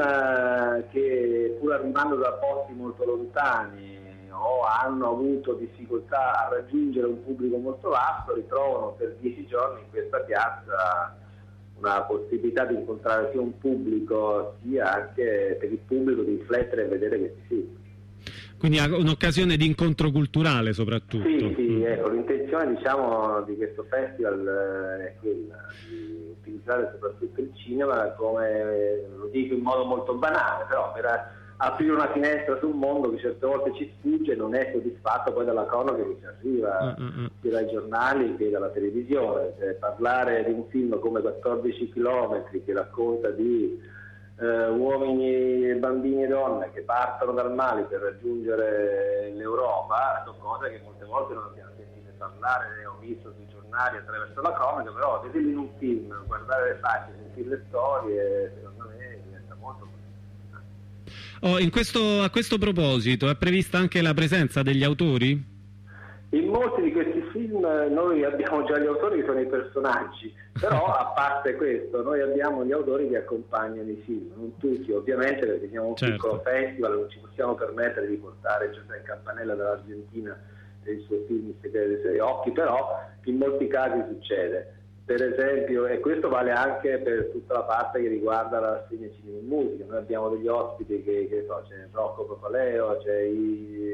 che, pur arrivando da posti molto lontani o hanno avuto difficoltà a raggiungere un pubblico molto vasto, ritrovano per dieci giorni in questa piazza una possibilità di incontrare sia un pubblico sia anche per il pubblico di riflettere e vedere questi film. Quindi è un'occasione di incontro culturale soprattutto. Sì, sì, ecco, l'intenzione diciamo di questo festival è quella di utilizzare soprattutto il cinema come, lo dico in modo molto banale, però per aprire una finestra sul mondo che certe volte ci sfugge e non è soddisfatto poi dalla cronaca che ci arriva uh-uh. sia dai giornali che dalla televisione. Cioè, parlare di un film come quattordici chilometri che racconta di eh, uomini, bambini e donne che partono dal Mali per raggiungere l'Europa sono cose che molte volte non abbiamo sentito parlare, ne ho visto sui giornali attraverso la cronaca, però vederli in un film, guardare le facce, sentire le storie, secondo me diventa molto. Oh, in questo, a questo proposito è prevista anche la presenza degli autori? In molti di questi film noi abbiamo già gli autori che sono i personaggi, però a parte questo noi abbiamo gli autori che accompagnano i film, non tutti ovviamente perché siamo un certo. piccolo festival, non ci possiamo permettere di portare Giuseppe Campanella dall'Argentina e il suo film Il segreto dei suoi occhi, però in molti casi succede. Per esempio, e questo vale anche per tutta la parte che riguarda la rassegna cinema e musica, noi abbiamo degli ospiti che, che so, c'è Rocco Papaleo, c'è i,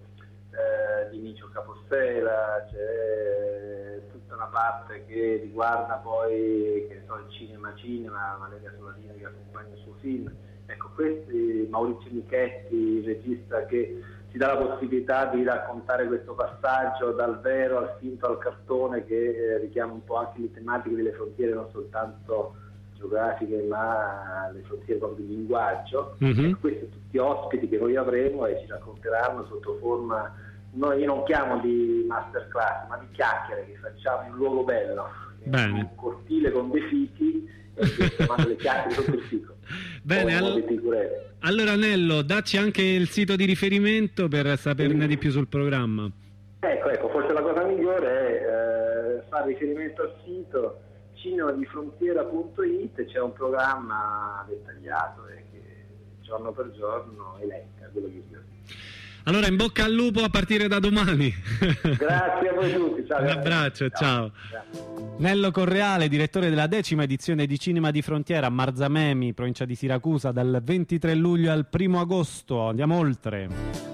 eh, Vinicio Capostela, c'è tutta una parte che riguarda poi che so, il cinema cinema, Valeria Soladina che accompagna il suo film. Ecco, questi, Maurizio Michetti, il regista che ci dà la possibilità di raccontare questo passaggio dal vero al finto al cartone, che eh, richiama un po' anche le tematiche delle frontiere non soltanto geografiche ma le frontiere proprio di linguaggio. Mm-hmm. E questi tutti ospiti che noi avremo e ci racconteranno sotto forma, no, io non chiamo di masterclass ma di chiacchiere che facciamo in un luogo bello, in un cortile con dei fichi e chiamando le chiacchiere sotto il fico. Bene, all- allora Nello, dacci anche il sito di riferimento per saperne sì. di più sul programma. Ecco, ecco, forse la cosa migliore è eh, fare riferimento al sito cinemadifrontiera punto it, c'è un programma dettagliato e che giorno per giorno elenca quello che io. Allora, in bocca al lupo a partire da domani. Grazie a voi tutti. Ciao, un abbraccio, ciao. ciao. Nello Correale, direttore della decima edizione di Cinema di Frontiera a Marzamemi, provincia di Siracusa, dal ventitré luglio al primo agosto. Andiamo oltre.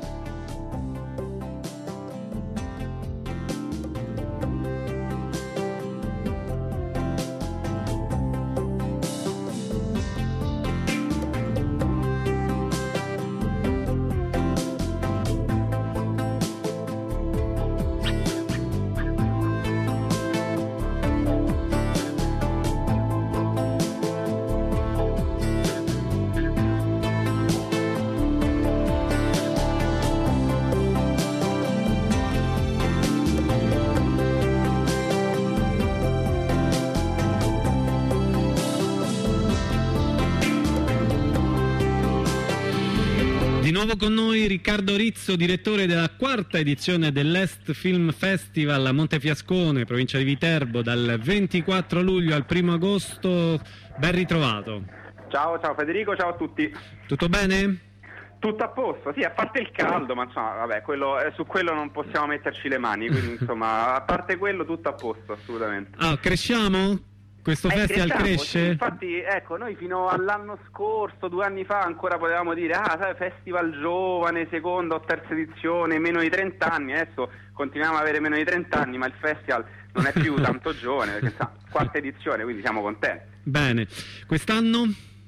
Di nuovo con noi Riccardo Rizzo, direttore della quarta edizione dell'Est Film Festival a Montefiascone, provincia di Viterbo, dal ventiquattro luglio al primo agosto. Ben ritrovato. Ciao, ciao Federico, ciao a tutti. Tutto bene? Tutto a posto, sì, a parte il caldo, ma insomma, vabbè, quello, eh, su quello non possiamo metterci le mani, quindi insomma, a parte quello tutto a posto, assolutamente. Ah, cresciamo? Questo eh, festival cresce? Sì, infatti, ecco, noi fino all'anno scorso, due anni fa, ancora potevamo dire, ah, sai, festival giovane, seconda o terza edizione, meno di trenta anni, adesso continuiamo ad avere meno di trenta anni, ma il festival non è più tanto giovane, perché sa, quarta edizione, quindi siamo contenti. Bene, quest'anno?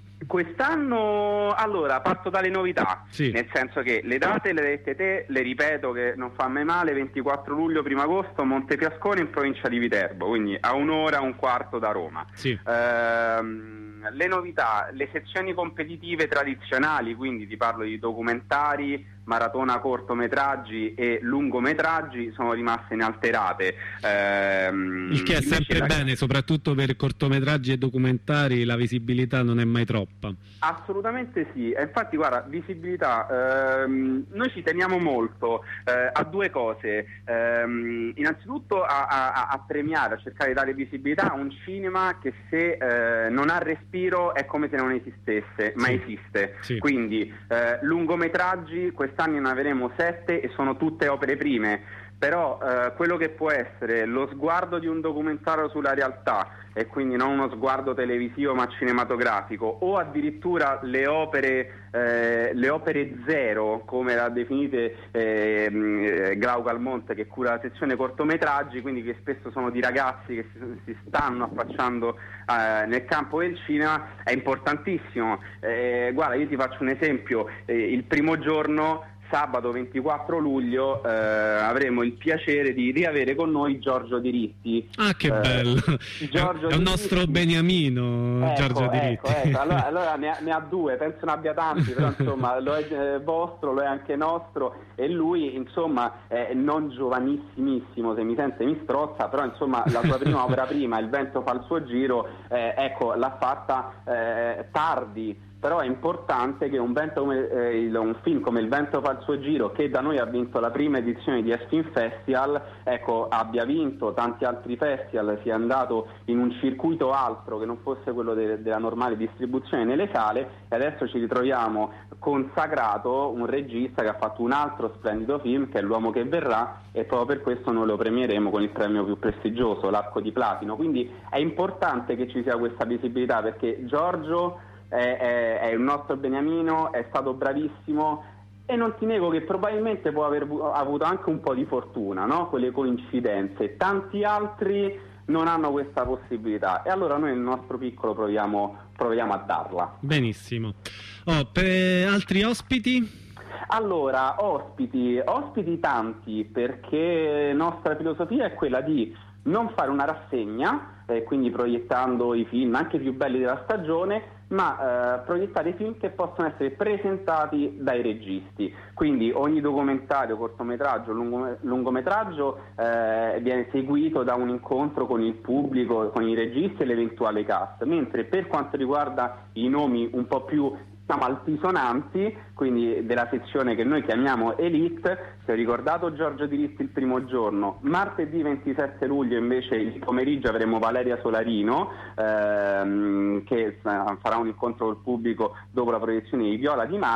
Quest'anno, allora, parto dalle novità, sì. Nel senso che le date le dette te, le ripeto che non fa mai male, ventiquattro luglio, primo agosto, Montefiascone in provincia di Viterbo, quindi a un'ora, un quarto da Roma. Sì. Ehm, le novità, le sezioni competitive tradizionali, quindi ti parlo di documentari, maratona cortometraggi e lungometraggi, sono rimaste inalterate. Ehm, Il che è sempre la... bene, soprattutto per cortometraggi e documentari la visibilità non è mai troppa. Assolutamente sì, e infatti guarda, visibilità, ehm, noi ci teniamo molto eh, a due cose, ehm, innanzitutto a, a, a premiare, a cercare di dare visibilità a un cinema che se eh, non ha respiro è come se non esistesse, ma sì. esiste, sì. Quindi eh, lungometraggi, quest'anno ne avremo sette e sono tutte opere prime, però eh, quello che può essere lo sguardo di un documentario sulla realtà e quindi non uno sguardo televisivo ma cinematografico, o addirittura le opere eh, le opere zero, come l'ha definite eh, Glauco Almonte, che cura la sezione cortometraggi, quindi che spesso sono di ragazzi che si, si stanno affacciando eh, nel campo del cinema, è importantissimo. Eh, guarda, io ti faccio un esempio, eh, il primo giorno, sabato ventiquattro luglio, eh, avremo il piacere di riavere con noi Giorgio Diritti. Ah, che eh, bello! Giorgio è un Diritti. nostro beniamino, ecco, Giorgio Diritti. Ecco, ecco. Allora, allora ne, ha, ne ha due, penso ne abbia tanti, però insomma lo è eh, vostro, lo è anche nostro, e lui insomma è non giovanissimissimo, se mi sente mi strozza, però insomma la sua prima opera prima, Il vento fa il suo giro, eh, ecco, l'ha fatta eh, tardi. Però è importante che un, vento come, eh, il, un film come Il vento fa il suo giro, che da noi ha vinto la prima edizione di Est Film Festival, ecco, abbia vinto tanti altri festival, sia andato in un circuito altro che non fosse quello de- della normale distribuzione nelle sale, e adesso ci ritroviamo consacrato un regista che ha fatto un altro splendido film, che è L'uomo che verrà, e proprio per questo noi lo premieremo con il premio più prestigioso, l'Arco di Platino. Quindi è importante che ci sia questa visibilità, perché Giorgio È, è, è il nostro beniamino, è stato bravissimo, e non ti nego che probabilmente può aver avuto anche un po' di fortuna, no? Quelle coincidenze. Tanti altri non hanno questa possibilità, e allora noi nel nostro piccolo proviamo, proviamo a darla. Benissimo. Oh, per altri ospiti? Allora, ospiti, ospiti tanti, perché nostra filosofia è quella di non fare una rassegna, eh, quindi proiettando i film anche più belli della stagione, ma eh, proiettare i film che possono essere presentati dai registi. Quindi ogni documentario, cortometraggio, lungo, lungometraggio eh, viene seguito da un incontro con il pubblico, con i registi e l'eventuale cast, mentre per quanto riguarda i nomi un po' più, diciamo, altisonanti, quindi della sezione che noi chiamiamo Elite, si è ricordato Giorgio Diritti il primo giorno. Martedì ventisette luglio invece il pomeriggio avremo Valeria Solarino, ehm, che farà un incontro col pubblico dopo la proiezione di Viola di Mare,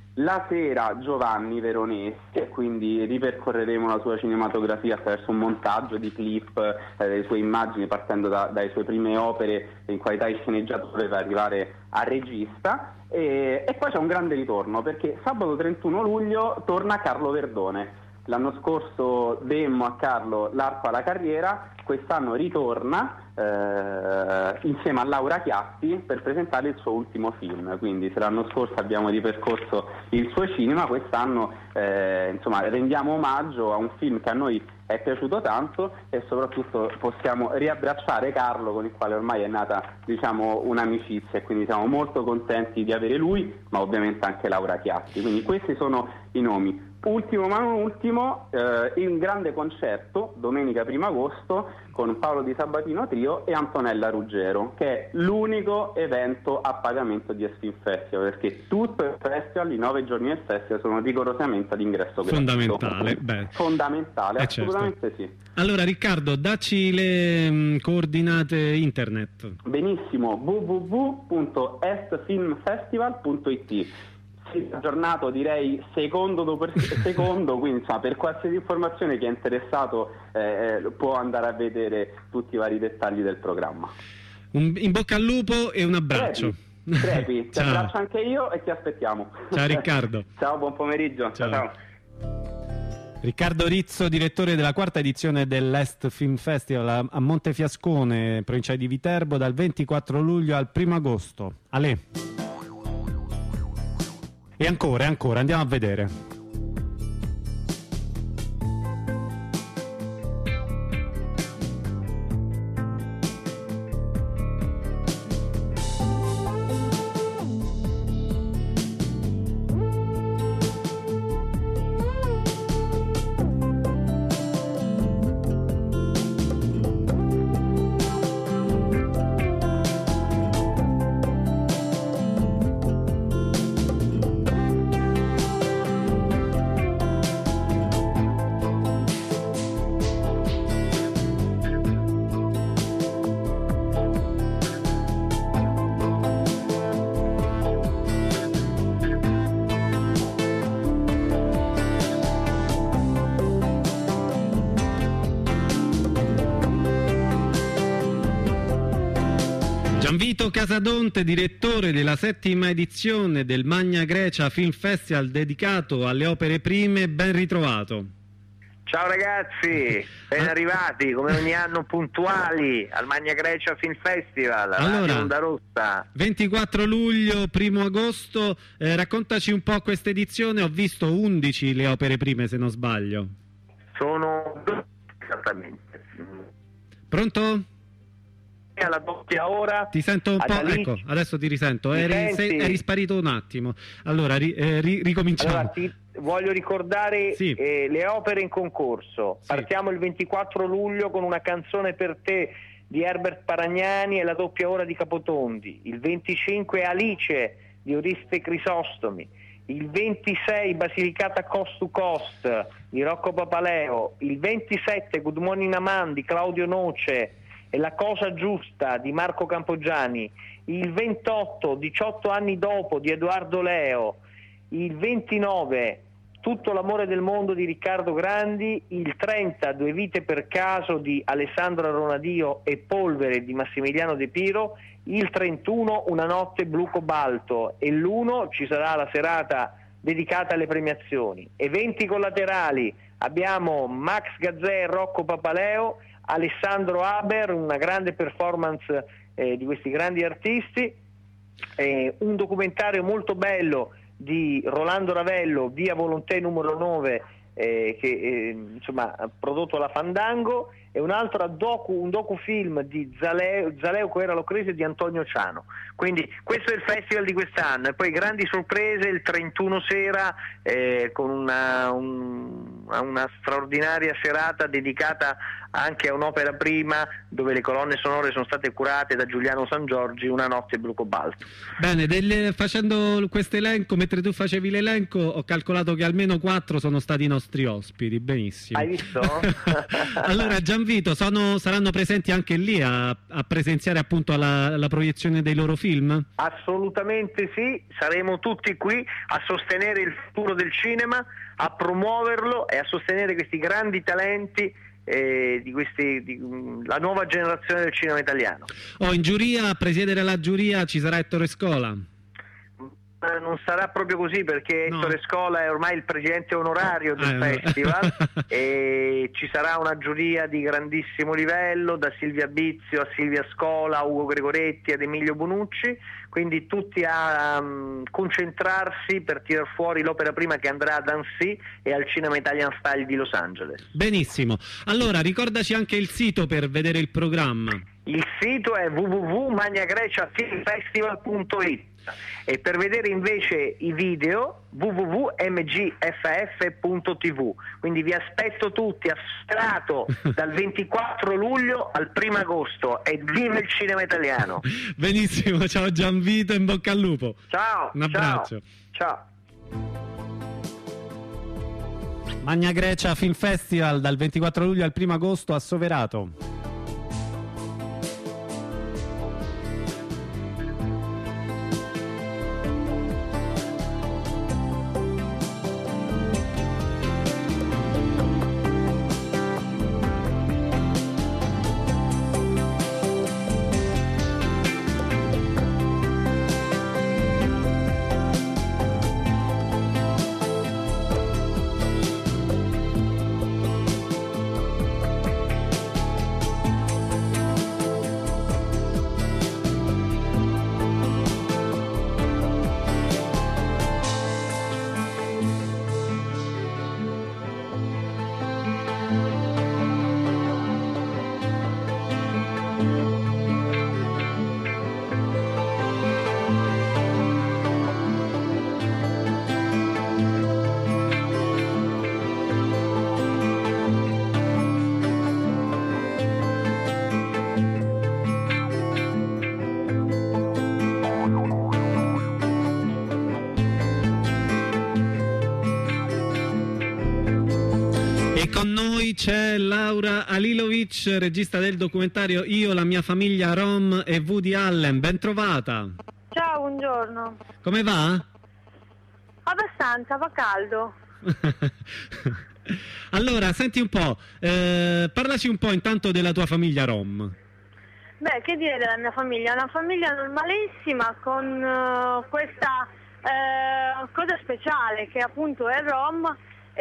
La sera Giovanni Veronesi, e quindi ripercorreremo la sua cinematografia attraverso un montaggio di clip, eh, delle sue immagini, partendo da, dalle sue prime opere in qualità di sceneggiatore per arrivare a regista. E, e poi c'è un grande ritorno, perché sabato trentuno luglio torna Carlo Verdone. L'anno scorso demmo a Carlo L'Arco alla carriera, quest'anno ritorna eh, insieme a Laura Chiatti per presentare il suo ultimo film. Quindi se l'anno scorso abbiamo ripercorso il suo cinema, quest'anno eh, insomma rendiamo omaggio a un film che a noi è piaciuto tanto, e soprattutto possiamo riabbracciare Carlo, con il quale ormai è nata, diciamo, un'amicizia, e quindi siamo molto contenti di avere lui, ma ovviamente anche Laura Chiatti. Quindi questi sono i nomi. Ultimo ma non ultimo, eh, il grande concerto domenica primo agosto con Paolo Di Sabatino Trio e Antonella Ruggero, che è l'unico evento a pagamento di Film Festival, perché tutto il festival, i nove giorni del festival, sono rigorosamente ad ingresso gratuito. Fondamentale, beh. Fondamentale, eh assolutamente certo. Sì. Allora Riccardo, dacci le mh, coordinate internet. Benissimo, w w w punto est film festival punto i t. Aggiornato direi secondo dopo secondo, quindi insomma, per qualsiasi informazione chi è interessato eh, può andare a vedere tutti i vari dettagli del programma. Un, in bocca al lupo e un abbraccio. Crepi, crepi. Ti abbraccio anche io e ti aspettiamo. Ciao Riccardo. Ciao, buon pomeriggio. Ciao. Ciao. Riccardo Rizzo, direttore della quarta edizione dell'Est Film Festival a, a Montefiascone, provincia di Viterbo, dal ventiquattro luglio al primo agosto. Ale. E ancora, e ancora, andiamo a vedere. Gianvito Casadonte, direttore della settima edizione del Magna Grecia Film Festival dedicato alle opere prime, ben ritrovato. Ciao ragazzi, ben arrivati come ogni anno puntuali al Magna Grecia Film Festival, allora, Onda Rossa. ventiquattro luglio, primo agosto, eh, raccontaci un po' questa edizione. Ho visto undici le opere prime, se non sbaglio. Sono esattamente. Pronto? Alla doppia ora ti sento un po', Alice. Ecco, adesso ti risento, eri, sei, eri sparito un attimo, allora ri, eh, ri, ricominciamo. Allora, ti voglio ricordare sì. eh, le opere in concorso. Sì. Partiamo il ventiquattro luglio con Una canzone per te di Herbert Paragnani e La doppia ora di Capotondi, il venticinque Alice di Oriste Crisostomi, il ventisei Basilicata Coast to Coast di Rocco Papaleo, il ventisette Good Morning Aman di Claudio Noce e La cosa giusta di Marco Campogiani, il ventotto diciotto anni dopo di Edoardo Leo, il ventinove Tutto l'amore del mondo di Riccardo Grandi, il trenta Due vite per caso di Alessandro Ronadio e Polvere di Massimiliano De Piro, il trentuno Una notte blu cobalto, e l'uno ci sarà la serata dedicata alle premiazioni. Eventi collaterali, abbiamo Max Gazzè e Rocco Papaleo, Alessandro Haber, una grande performance eh, di questi grandi artisti, eh, un documentario molto bello di Rolando Ravello, Via Volontà numero nove, eh, che eh, insomma ha prodotto la Fandango, e un altro docu, un docufilm di Zaleo, Zaleo Coera Locrese di Antonio Ciano. Quindi questo è il festival di quest'anno, e poi grandi sorprese il trentuno sera eh, con una, un, una straordinaria serata dedicata anche a un'opera prima, dove le colonne sonore sono state curate da Giuliano San Giorgi, Una notte blu cobalto. Bene, delle, facendo questo elenco, mentre tu facevi l'elenco, ho calcolato che almeno quattro sono stati i nostri ospiti. Benissimo. Hai visto? Allora, Gian Gianvito, sono, saranno presenti anche lì a, a presenziare appunto alla, alla proiezione dei loro film? Assolutamente sì, saremo tutti qui a sostenere il futuro del cinema, a promuoverlo e a sostenere questi grandi talenti eh, di questi, di, la nuova generazione del cinema italiano. Oh, in giuria, a presiedere la giuria ci sarà Ettore Scola. Non sarà proprio così, perché no. Ettore Scola è ormai il presidente onorario del ah, festival e ci sarà una giuria di grandissimo livello, da Silvia Bizio a Silvia Scola, a Ugo Gregoretti ad Emilio Bonucci, quindi tutti a um, concentrarsi per tirar fuori l'opera prima che andrà ad Annecy e al Cinema Italian Style di Los Angeles. Benissimo, allora ricordaci anche il sito per vedere il programma. Il sito è w w w punto magna grecia film festival punto i t e per vedere invece i video w w w punto m g f f punto t v. Quindi vi aspetto tutti a Strato dal ventiquattro luglio al primo agosto e viva il cinema italiano. Benissimo, ciao Gianvito, in bocca al lupo. Ciao, un abbraccio. Ciao. Magna Grecia Film Festival dal ventiquattro luglio al primo agosto a Soverato. Con noi c'è Laura Alilovic, regista del documentario Io, la mia famiglia rom e Woody Allen. Ben trovata. Ciao, buongiorno. Come va? Abbastanza, fa caldo. Allora, senti un po', eh, parlaci un po' intanto della tua famiglia rom. Beh, che dire della mia famiglia? Una famiglia normalissima con uh, questa uh, cosa speciale che appunto è rom.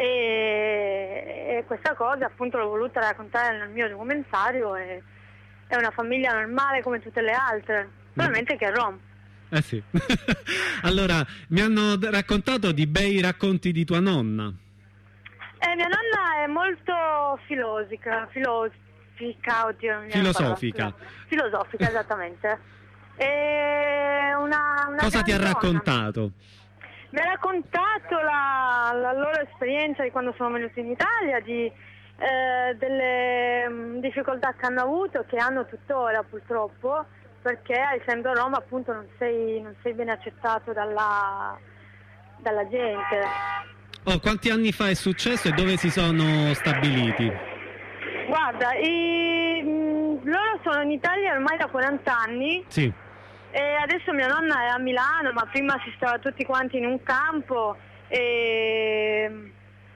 E, e questa cosa appunto l'ho voluta raccontare nel mio documentario. E, è una famiglia normale come tutte le altre, solamente che è rom. Eh sì. Allora, mi hanno raccontato di bei racconti di tua nonna. Eh, mia nonna è molto filosica, filosofica, oddio, non mi filosofica. Parola, filosofica, esattamente. E una, una cosa ti ha donna. raccontato? Mi ha raccontato la, la loro esperienza di quando sono venuti in Italia, di, eh, delle mh, difficoltà che hanno avuto, che hanno tuttora purtroppo, perché essendo Roma appunto non sei, non sei ben accettato dalla, dalla gente. Oh, quanti anni fa è successo e dove si sono stabiliti? Guarda, i, mh, loro sono in Italia ormai da quaranta anni. Sì. E adesso mia nonna è a Milano, ma prima si stava tutti quanti in un campo e...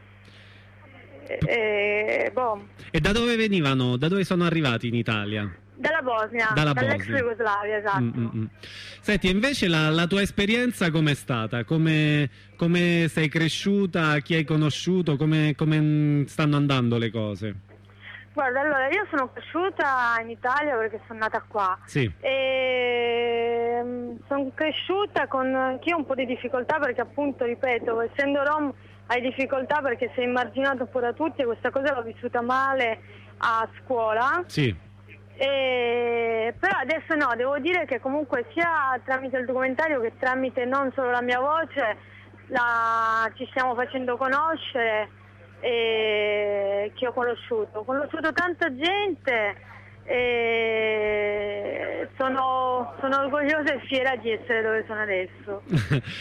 E, boh. E da dove venivano? Da dove sono arrivati in Italia? Dalla Bosnia, Dalla dall'ex Bosnia. Jugoslavia, esatto. Mm-mm. Senti, invece la, la tua esperienza com'è stata? Come, come sei cresciuta? Chi hai conosciuto? Come, come stanno andando le cose? Guarda, allora io sono cresciuta in Italia perché sono nata qua. Sì. E sono cresciuta con anch'io un po' di difficoltà perché appunto, ripeto, essendo rom hai difficoltà perché sei emarginato un po' da tutti e questa cosa l'ho vissuta male a scuola. Sì. E... però adesso no, devo dire che comunque sia tramite il documentario che tramite non solo la mia voce la... ci stiamo facendo conoscere. E che ho conosciuto, ho conosciuto tanta gente e sono, sono orgogliosa e fiera di essere dove sono adesso.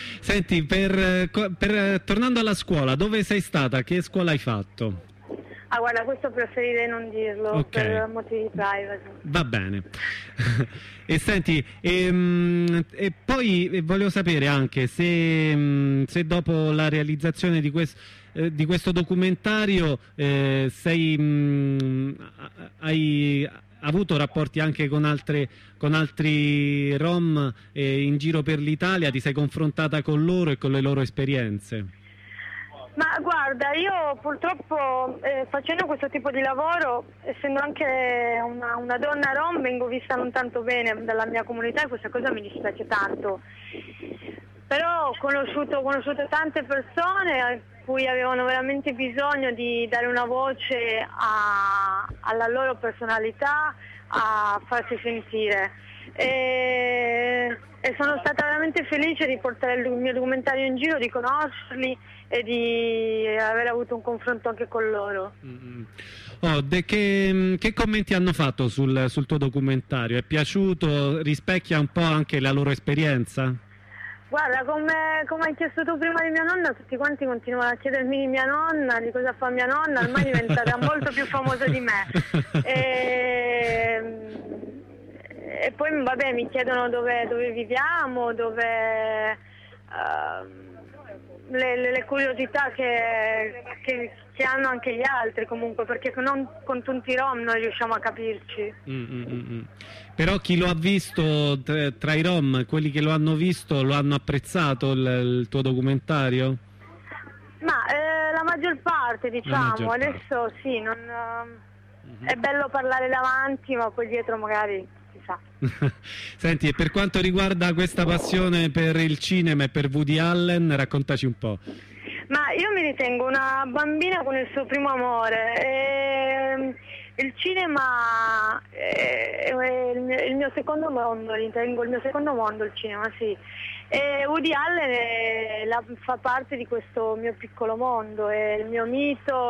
Senti, per, per, tornando alla scuola, dove sei stata? Che scuola hai fatto? Ah, guarda, questo preferirei non dirlo, okay, per motivi di privacy. Va bene. E senti, e, e poi volevo sapere anche se, se dopo la realizzazione di, quest, eh, di questo documentario eh, sei, mh, hai avuto rapporti anche con, altre, con altri Rom eh, in giro per l'Italia, ti sei confrontata con loro e con le loro esperienze? Ma guarda, io purtroppo eh, facendo questo tipo di lavoro, essendo anche una, una donna rom, vengo vista non tanto bene dalla mia comunità e questa cosa mi dispiace tanto. Però ho conosciuto, ho conosciuto tante persone a cui avevano veramente bisogno di dare una voce a, alla loro personalità, a farsi sentire. E, e sono stata veramente felice di portare il mio documentario in giro, di conoscerli e di aver avuto un confronto anche con loro. Mm-hmm. Oh, de che, che commenti hanno fatto sul, sul tuo documentario? È piaciuto? Rispecchia un po' anche la loro esperienza? Guarda, come, come hai chiesto tu prima di mia nonna, tutti quanti continuano a chiedermi di mia nonna, di cosa fa mia nonna, ormai è diventata molto più famosa di me. E, e poi vabbè, mi chiedono dove, dove viviamo, dove... Uh, Le, le, le curiosità che, che, che hanno anche gli altri comunque, perché non, con tutti i rom non riusciamo a capirci. Mm, mm, mm. Però chi lo ha visto tra, tra i rom, quelli che lo hanno visto, lo hanno apprezzato il, il tuo documentario? Ma eh, la maggior parte, diciamo, maggior parte. Adesso sì, non, uh, mm-hmm. è bello parlare davanti, ma poi dietro magari... Senti, e per quanto riguarda questa passione per il cinema e per Woody Allen, raccontaci un po'. Ma io mi ritengo una bambina con il suo primo amore. E il cinema è il mio, il mio secondo mondo, ritengo il mio secondo mondo il cinema, sì. E Woody Allen è, la, fa parte di questo mio piccolo mondo, è il mio mito,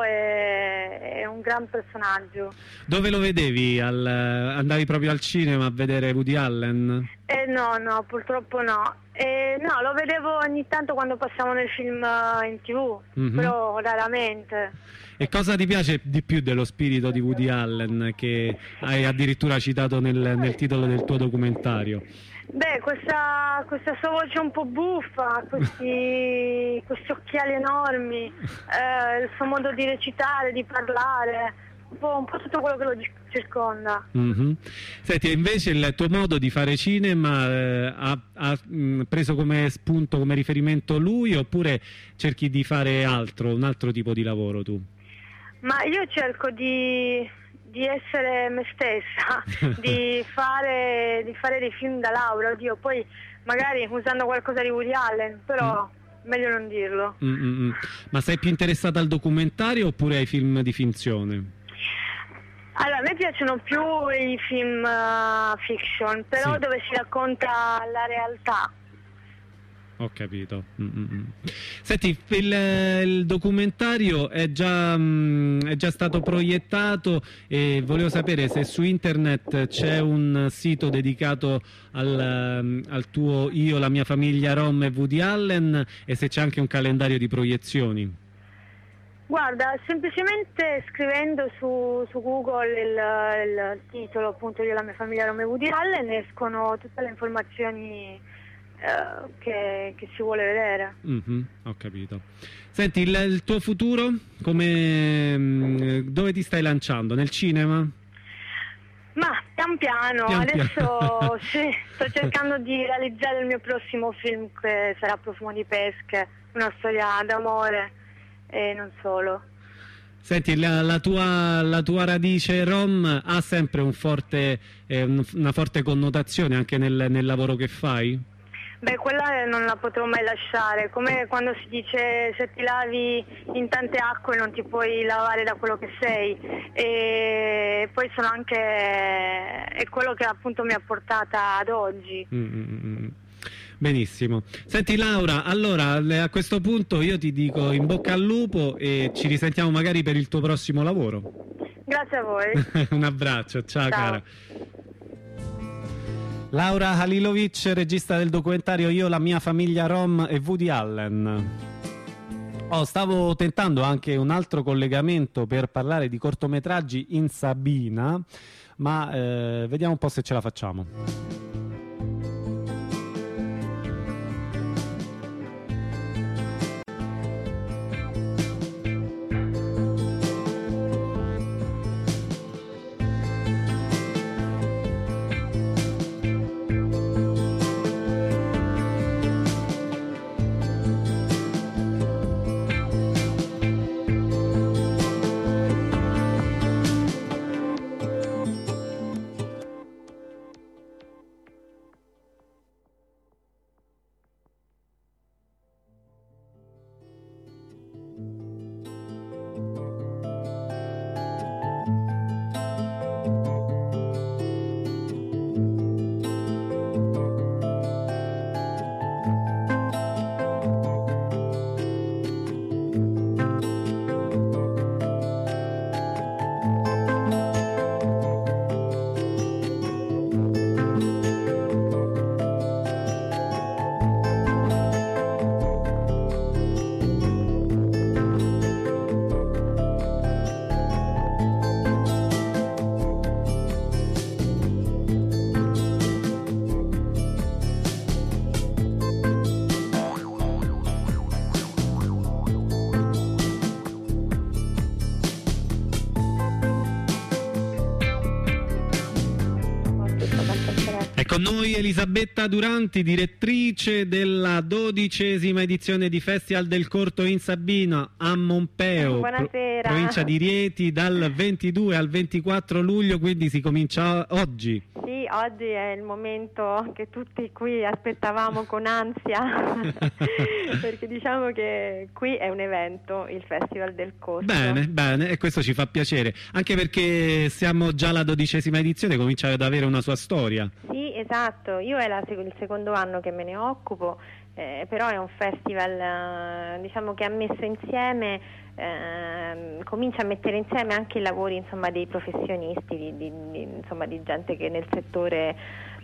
è, è un gran personaggio. Dove lo vedevi? Al, andavi proprio al cinema a vedere Woody Allen? Eh, no, no, purtroppo no. Eh, no, lo vedevo ogni tanto quando passavano i film in tivù, mm-hmm. però raramente. E cosa ti piace di più dello spirito di Woody Allen che hai addirittura citato nel, nel titolo del tuo documentario? Beh, questa, questa sua voce un po' buffa, questi, questi occhiali enormi, eh, il suo modo di recitare, di parlare, un po', un po' tutto quello che lo circonda. Mm-hmm. Senti, invece il tuo modo di fare cinema eh, ha, ha mh, preso come spunto, come riferimento lui, oppure cerchi di fare altro, un altro tipo di lavoro tu? Ma io cerco di... di essere me stessa, di fare, di fare dei film da laurea, oddio, poi magari usando qualcosa di Woody Allen, però mm. meglio non dirlo. Mm-mm. Ma sei più interessata al documentario oppure ai film di finzione? Allora, a me piacciono più i film uh, fiction, però sì. dove si racconta la realtà. Ho capito. Mm-mm. Senti, il, il documentario è già, mh, è già stato proiettato e volevo sapere se su internet c'è un sito dedicato al, al tuo Io, la mia famiglia Rom e Woody Allen, e se c'è anche un calendario di proiezioni. Guarda, semplicemente scrivendo su, su Google il, il titolo appunto Io, la mia famiglia Rom e Woody Allen, escono tutte le informazioni Uh, che, che si vuole vedere. Mm-hmm, ho capito. Senti, il, il tuo futuro come, mh, dove ti stai lanciando? Nel cinema? Ma pian piano, pian adesso piano. Sì, sto cercando di realizzare il mio prossimo film, che sarà Profumo di pesche, una storia d'amore e non solo. Senti, la, la, tua, la tua radice rom ha sempre un forte, eh, una forte connotazione anche nel, nel lavoro che fai? Beh, quella non la potrò mai lasciare, come quando si dice se ti lavi in tante acque non ti puoi lavare da quello che sei, e poi sono anche, è quello che appunto mi ha portata ad oggi. Mm-hmm. Benissimo. Senti Laura, allora a questo punto io ti dico in bocca al lupo e ci risentiamo magari per il tuo prossimo lavoro. Grazie a voi. Un abbraccio, ciao, ciao cara. Laura Halilovic, regista del documentario Io, la mia famiglia Rom e Woody Allen. Oh, stavo tentando anche un altro collegamento per parlare di cortometraggi in Sabina, ma eh, vediamo un po' se ce la facciamo. Con noi Elisabetta Duranti, direttrice della dodicesima edizione di Festival del Corto in Sabina a Mompeo, Buonasera. Pro- provincia di Rieti, dal ventidue al ventiquattro luglio, quindi si comincia oggi. Sì, oggi è il momento che tutti qui aspettavamo con ansia, perché diciamo che qui è un evento, il Festival del Corto. Bene, bene, e questo ci fa piacere, anche perché siamo già alla dodicesima edizione, comincia ad avere una sua storia. Sì, esatto, io è la, il secondo anno che me ne occupo, eh, però è un festival eh, diciamo che ha messo insieme, eh, comincia a mettere insieme anche i lavori, insomma, dei professionisti, di, di, di, insomma, di gente che nel settore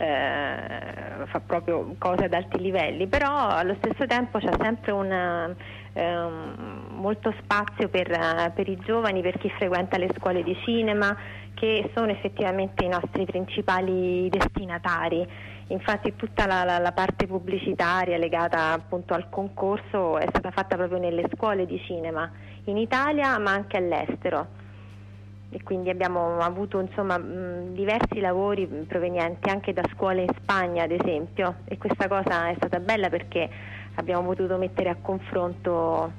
eh, fa proprio cose ad alti livelli, però allo stesso tempo c'è sempre una, eh, molto spazio per, per i giovani, per chi frequenta le scuole di cinema, che sono effettivamente i nostri principali destinatari. Infatti tutta la, la, la parte pubblicitaria legata appunto al concorso è stata fatta proprio nelle scuole di cinema in Italia, ma anche all'estero, e quindi abbiamo avuto, insomma, mh, diversi lavori provenienti anche da scuole in Spagna, ad esempio, e questa cosa è stata bella perché abbiamo potuto mettere a confronto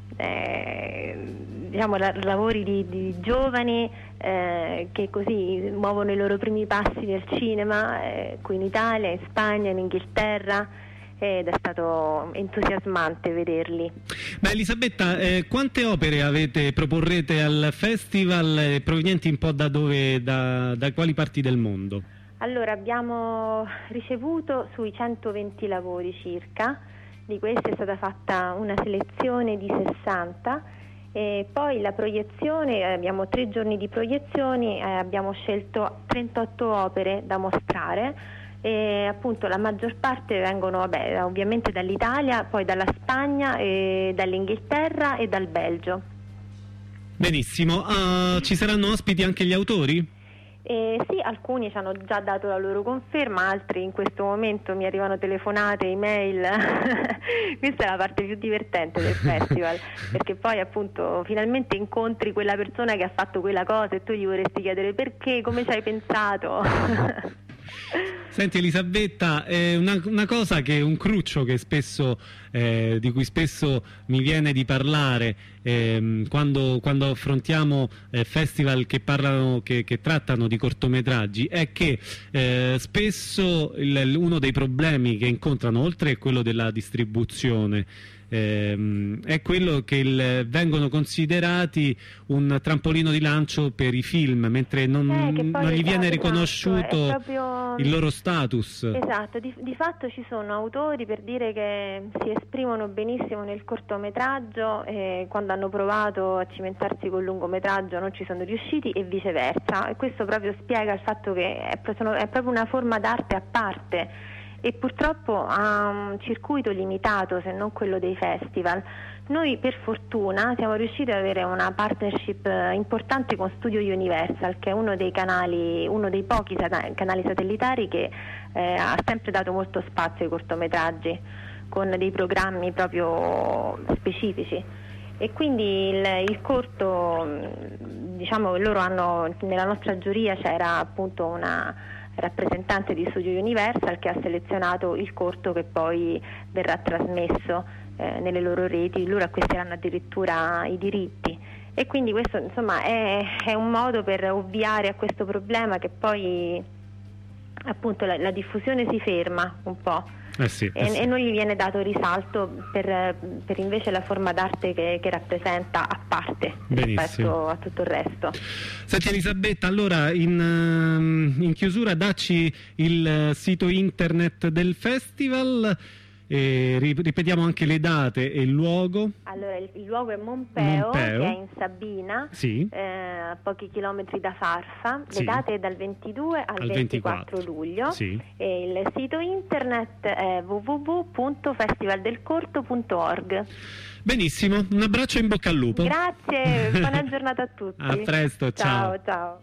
Eh, diciamo la, lavori di, di giovani eh, che così muovono i loro primi passi nel cinema, eh, qui in Italia, in Spagna, in Inghilterra, ed è stato entusiasmante vederli. Beh, Elisabetta, eh, quante opere avete, proporrete al festival, eh, provenienti un po' da dove, da, da quali parti del mondo? Allora, abbiamo ricevuto sui centoventi lavori circa. Di questi è stata fatta una selezione di sessanta, e poi la proiezione, abbiamo tre giorni di proiezioni, eh, abbiamo scelto trentotto opere da mostrare, e appunto la maggior parte vengono vabbè, ovviamente dall'Italia, poi dalla Spagna, e dall'Inghilterra e dal Belgio. Benissimo, uh, ci saranno ospiti anche gli autori? Eh, sì, alcuni ci hanno già dato la loro conferma, altri in questo momento mi arrivano telefonate, email. Questa è la parte più divertente del festival, perché poi appunto finalmente incontri quella persona che ha fatto quella cosa e tu gli vorresti chiedere perché, come ci hai pensato. Senti Elisabetta, eh, una, una cosa che un cruccio che spesso, eh, di cui spesso mi viene di parlare eh, quando, quando affrontiamo eh, festival che parlano, che, che trattano di cortometraggi, è che eh, spesso il, uno dei problemi che incontrano, oltre a quello della distribuzione, ehm, è quello che il, vengono considerati un trampolino di lancio per i film, mentre non, eh, non gli viene riconosciuto esatto, proprio... il loro status. Esatto, di, di fatto ci sono autori, per dire, che si esprimono benissimo nel cortometraggio e quando hanno provato a cimentarsi col lungometraggio non ci sono riusciti, e viceversa, e questo proprio spiega il fatto che è, sono, è proprio una forma d'arte a parte. e purtroppo ha un circuito limitato, se non quello dei festival. Noi per fortuna siamo riusciti ad avere una partnership importante con Studio Universal, che è uno dei canali, uno dei pochi sat- canali satellitari che eh, ha sempre dato molto spazio ai cortometraggi, con dei programmi proprio specifici. E quindi il, il corto, diciamo, loro hanno, nella nostra giuria c'era appunto una rappresentante di Studio Universal che ha selezionato il corto che poi verrà trasmesso eh, nelle loro reti. Loro acquisteranno addirittura i diritti, e quindi questo insomma è, è un modo per ovviare a questo problema, che poi appunto la, la diffusione si ferma un po'. Eh sì, e, eh sì. e non gli viene dato risalto per, per invece la forma d'arte che, che rappresenta a parte. Benissimo. Rispetto a tutto il resto. Senti Elisabetta, allora in, in chiusura dacci il sito internet del festival, e ripetiamo anche le date e il luogo. Allora il, il luogo è Mompeo, Mompeo, che è in Sabina, sì. eh, a pochi chilometri da Farfa. Le sì. date è dal ventidue al, al ventiquattro, ventiquattro luglio, sì. E il sito internet è w w w punto festival del corto punto org. Benissimo, un abbraccio e in bocca al lupo. Grazie, buona giornata a tutti. A presto, ciao. Ciao, ciao.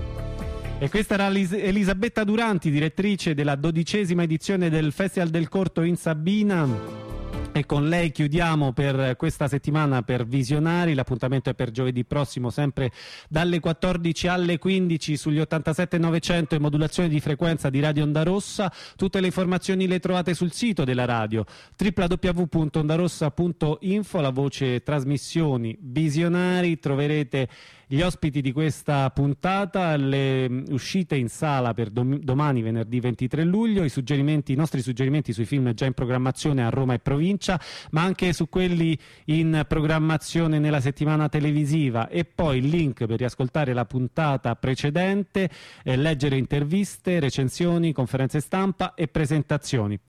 E questa era Elisabetta Duranti, direttrice della dodicesima edizione del Festival del Corto in Sabina. E con lei chiudiamo per questa settimana per Visionari. L'appuntamento è per giovedì prossimo, sempre dalle quattordici alle quindici sugli ottantasette novecento e modulazione di frequenza di Radio Onda Rossa. Tutte le informazioni le trovate sul sito della radio w w w punto ondarossa punto info, la voce trasmissioni Visionari. Troverete gli ospiti di questa puntata, le uscite in sala per dom- domani venerdì ventitré luglio, i suggerimenti, i nostri suggerimenti sui film già in programmazione a Roma e provincia, ma anche su quelli in programmazione nella settimana televisiva, e poi il link per riascoltare la puntata precedente, eh, leggere interviste, recensioni, conferenze stampa e presentazioni.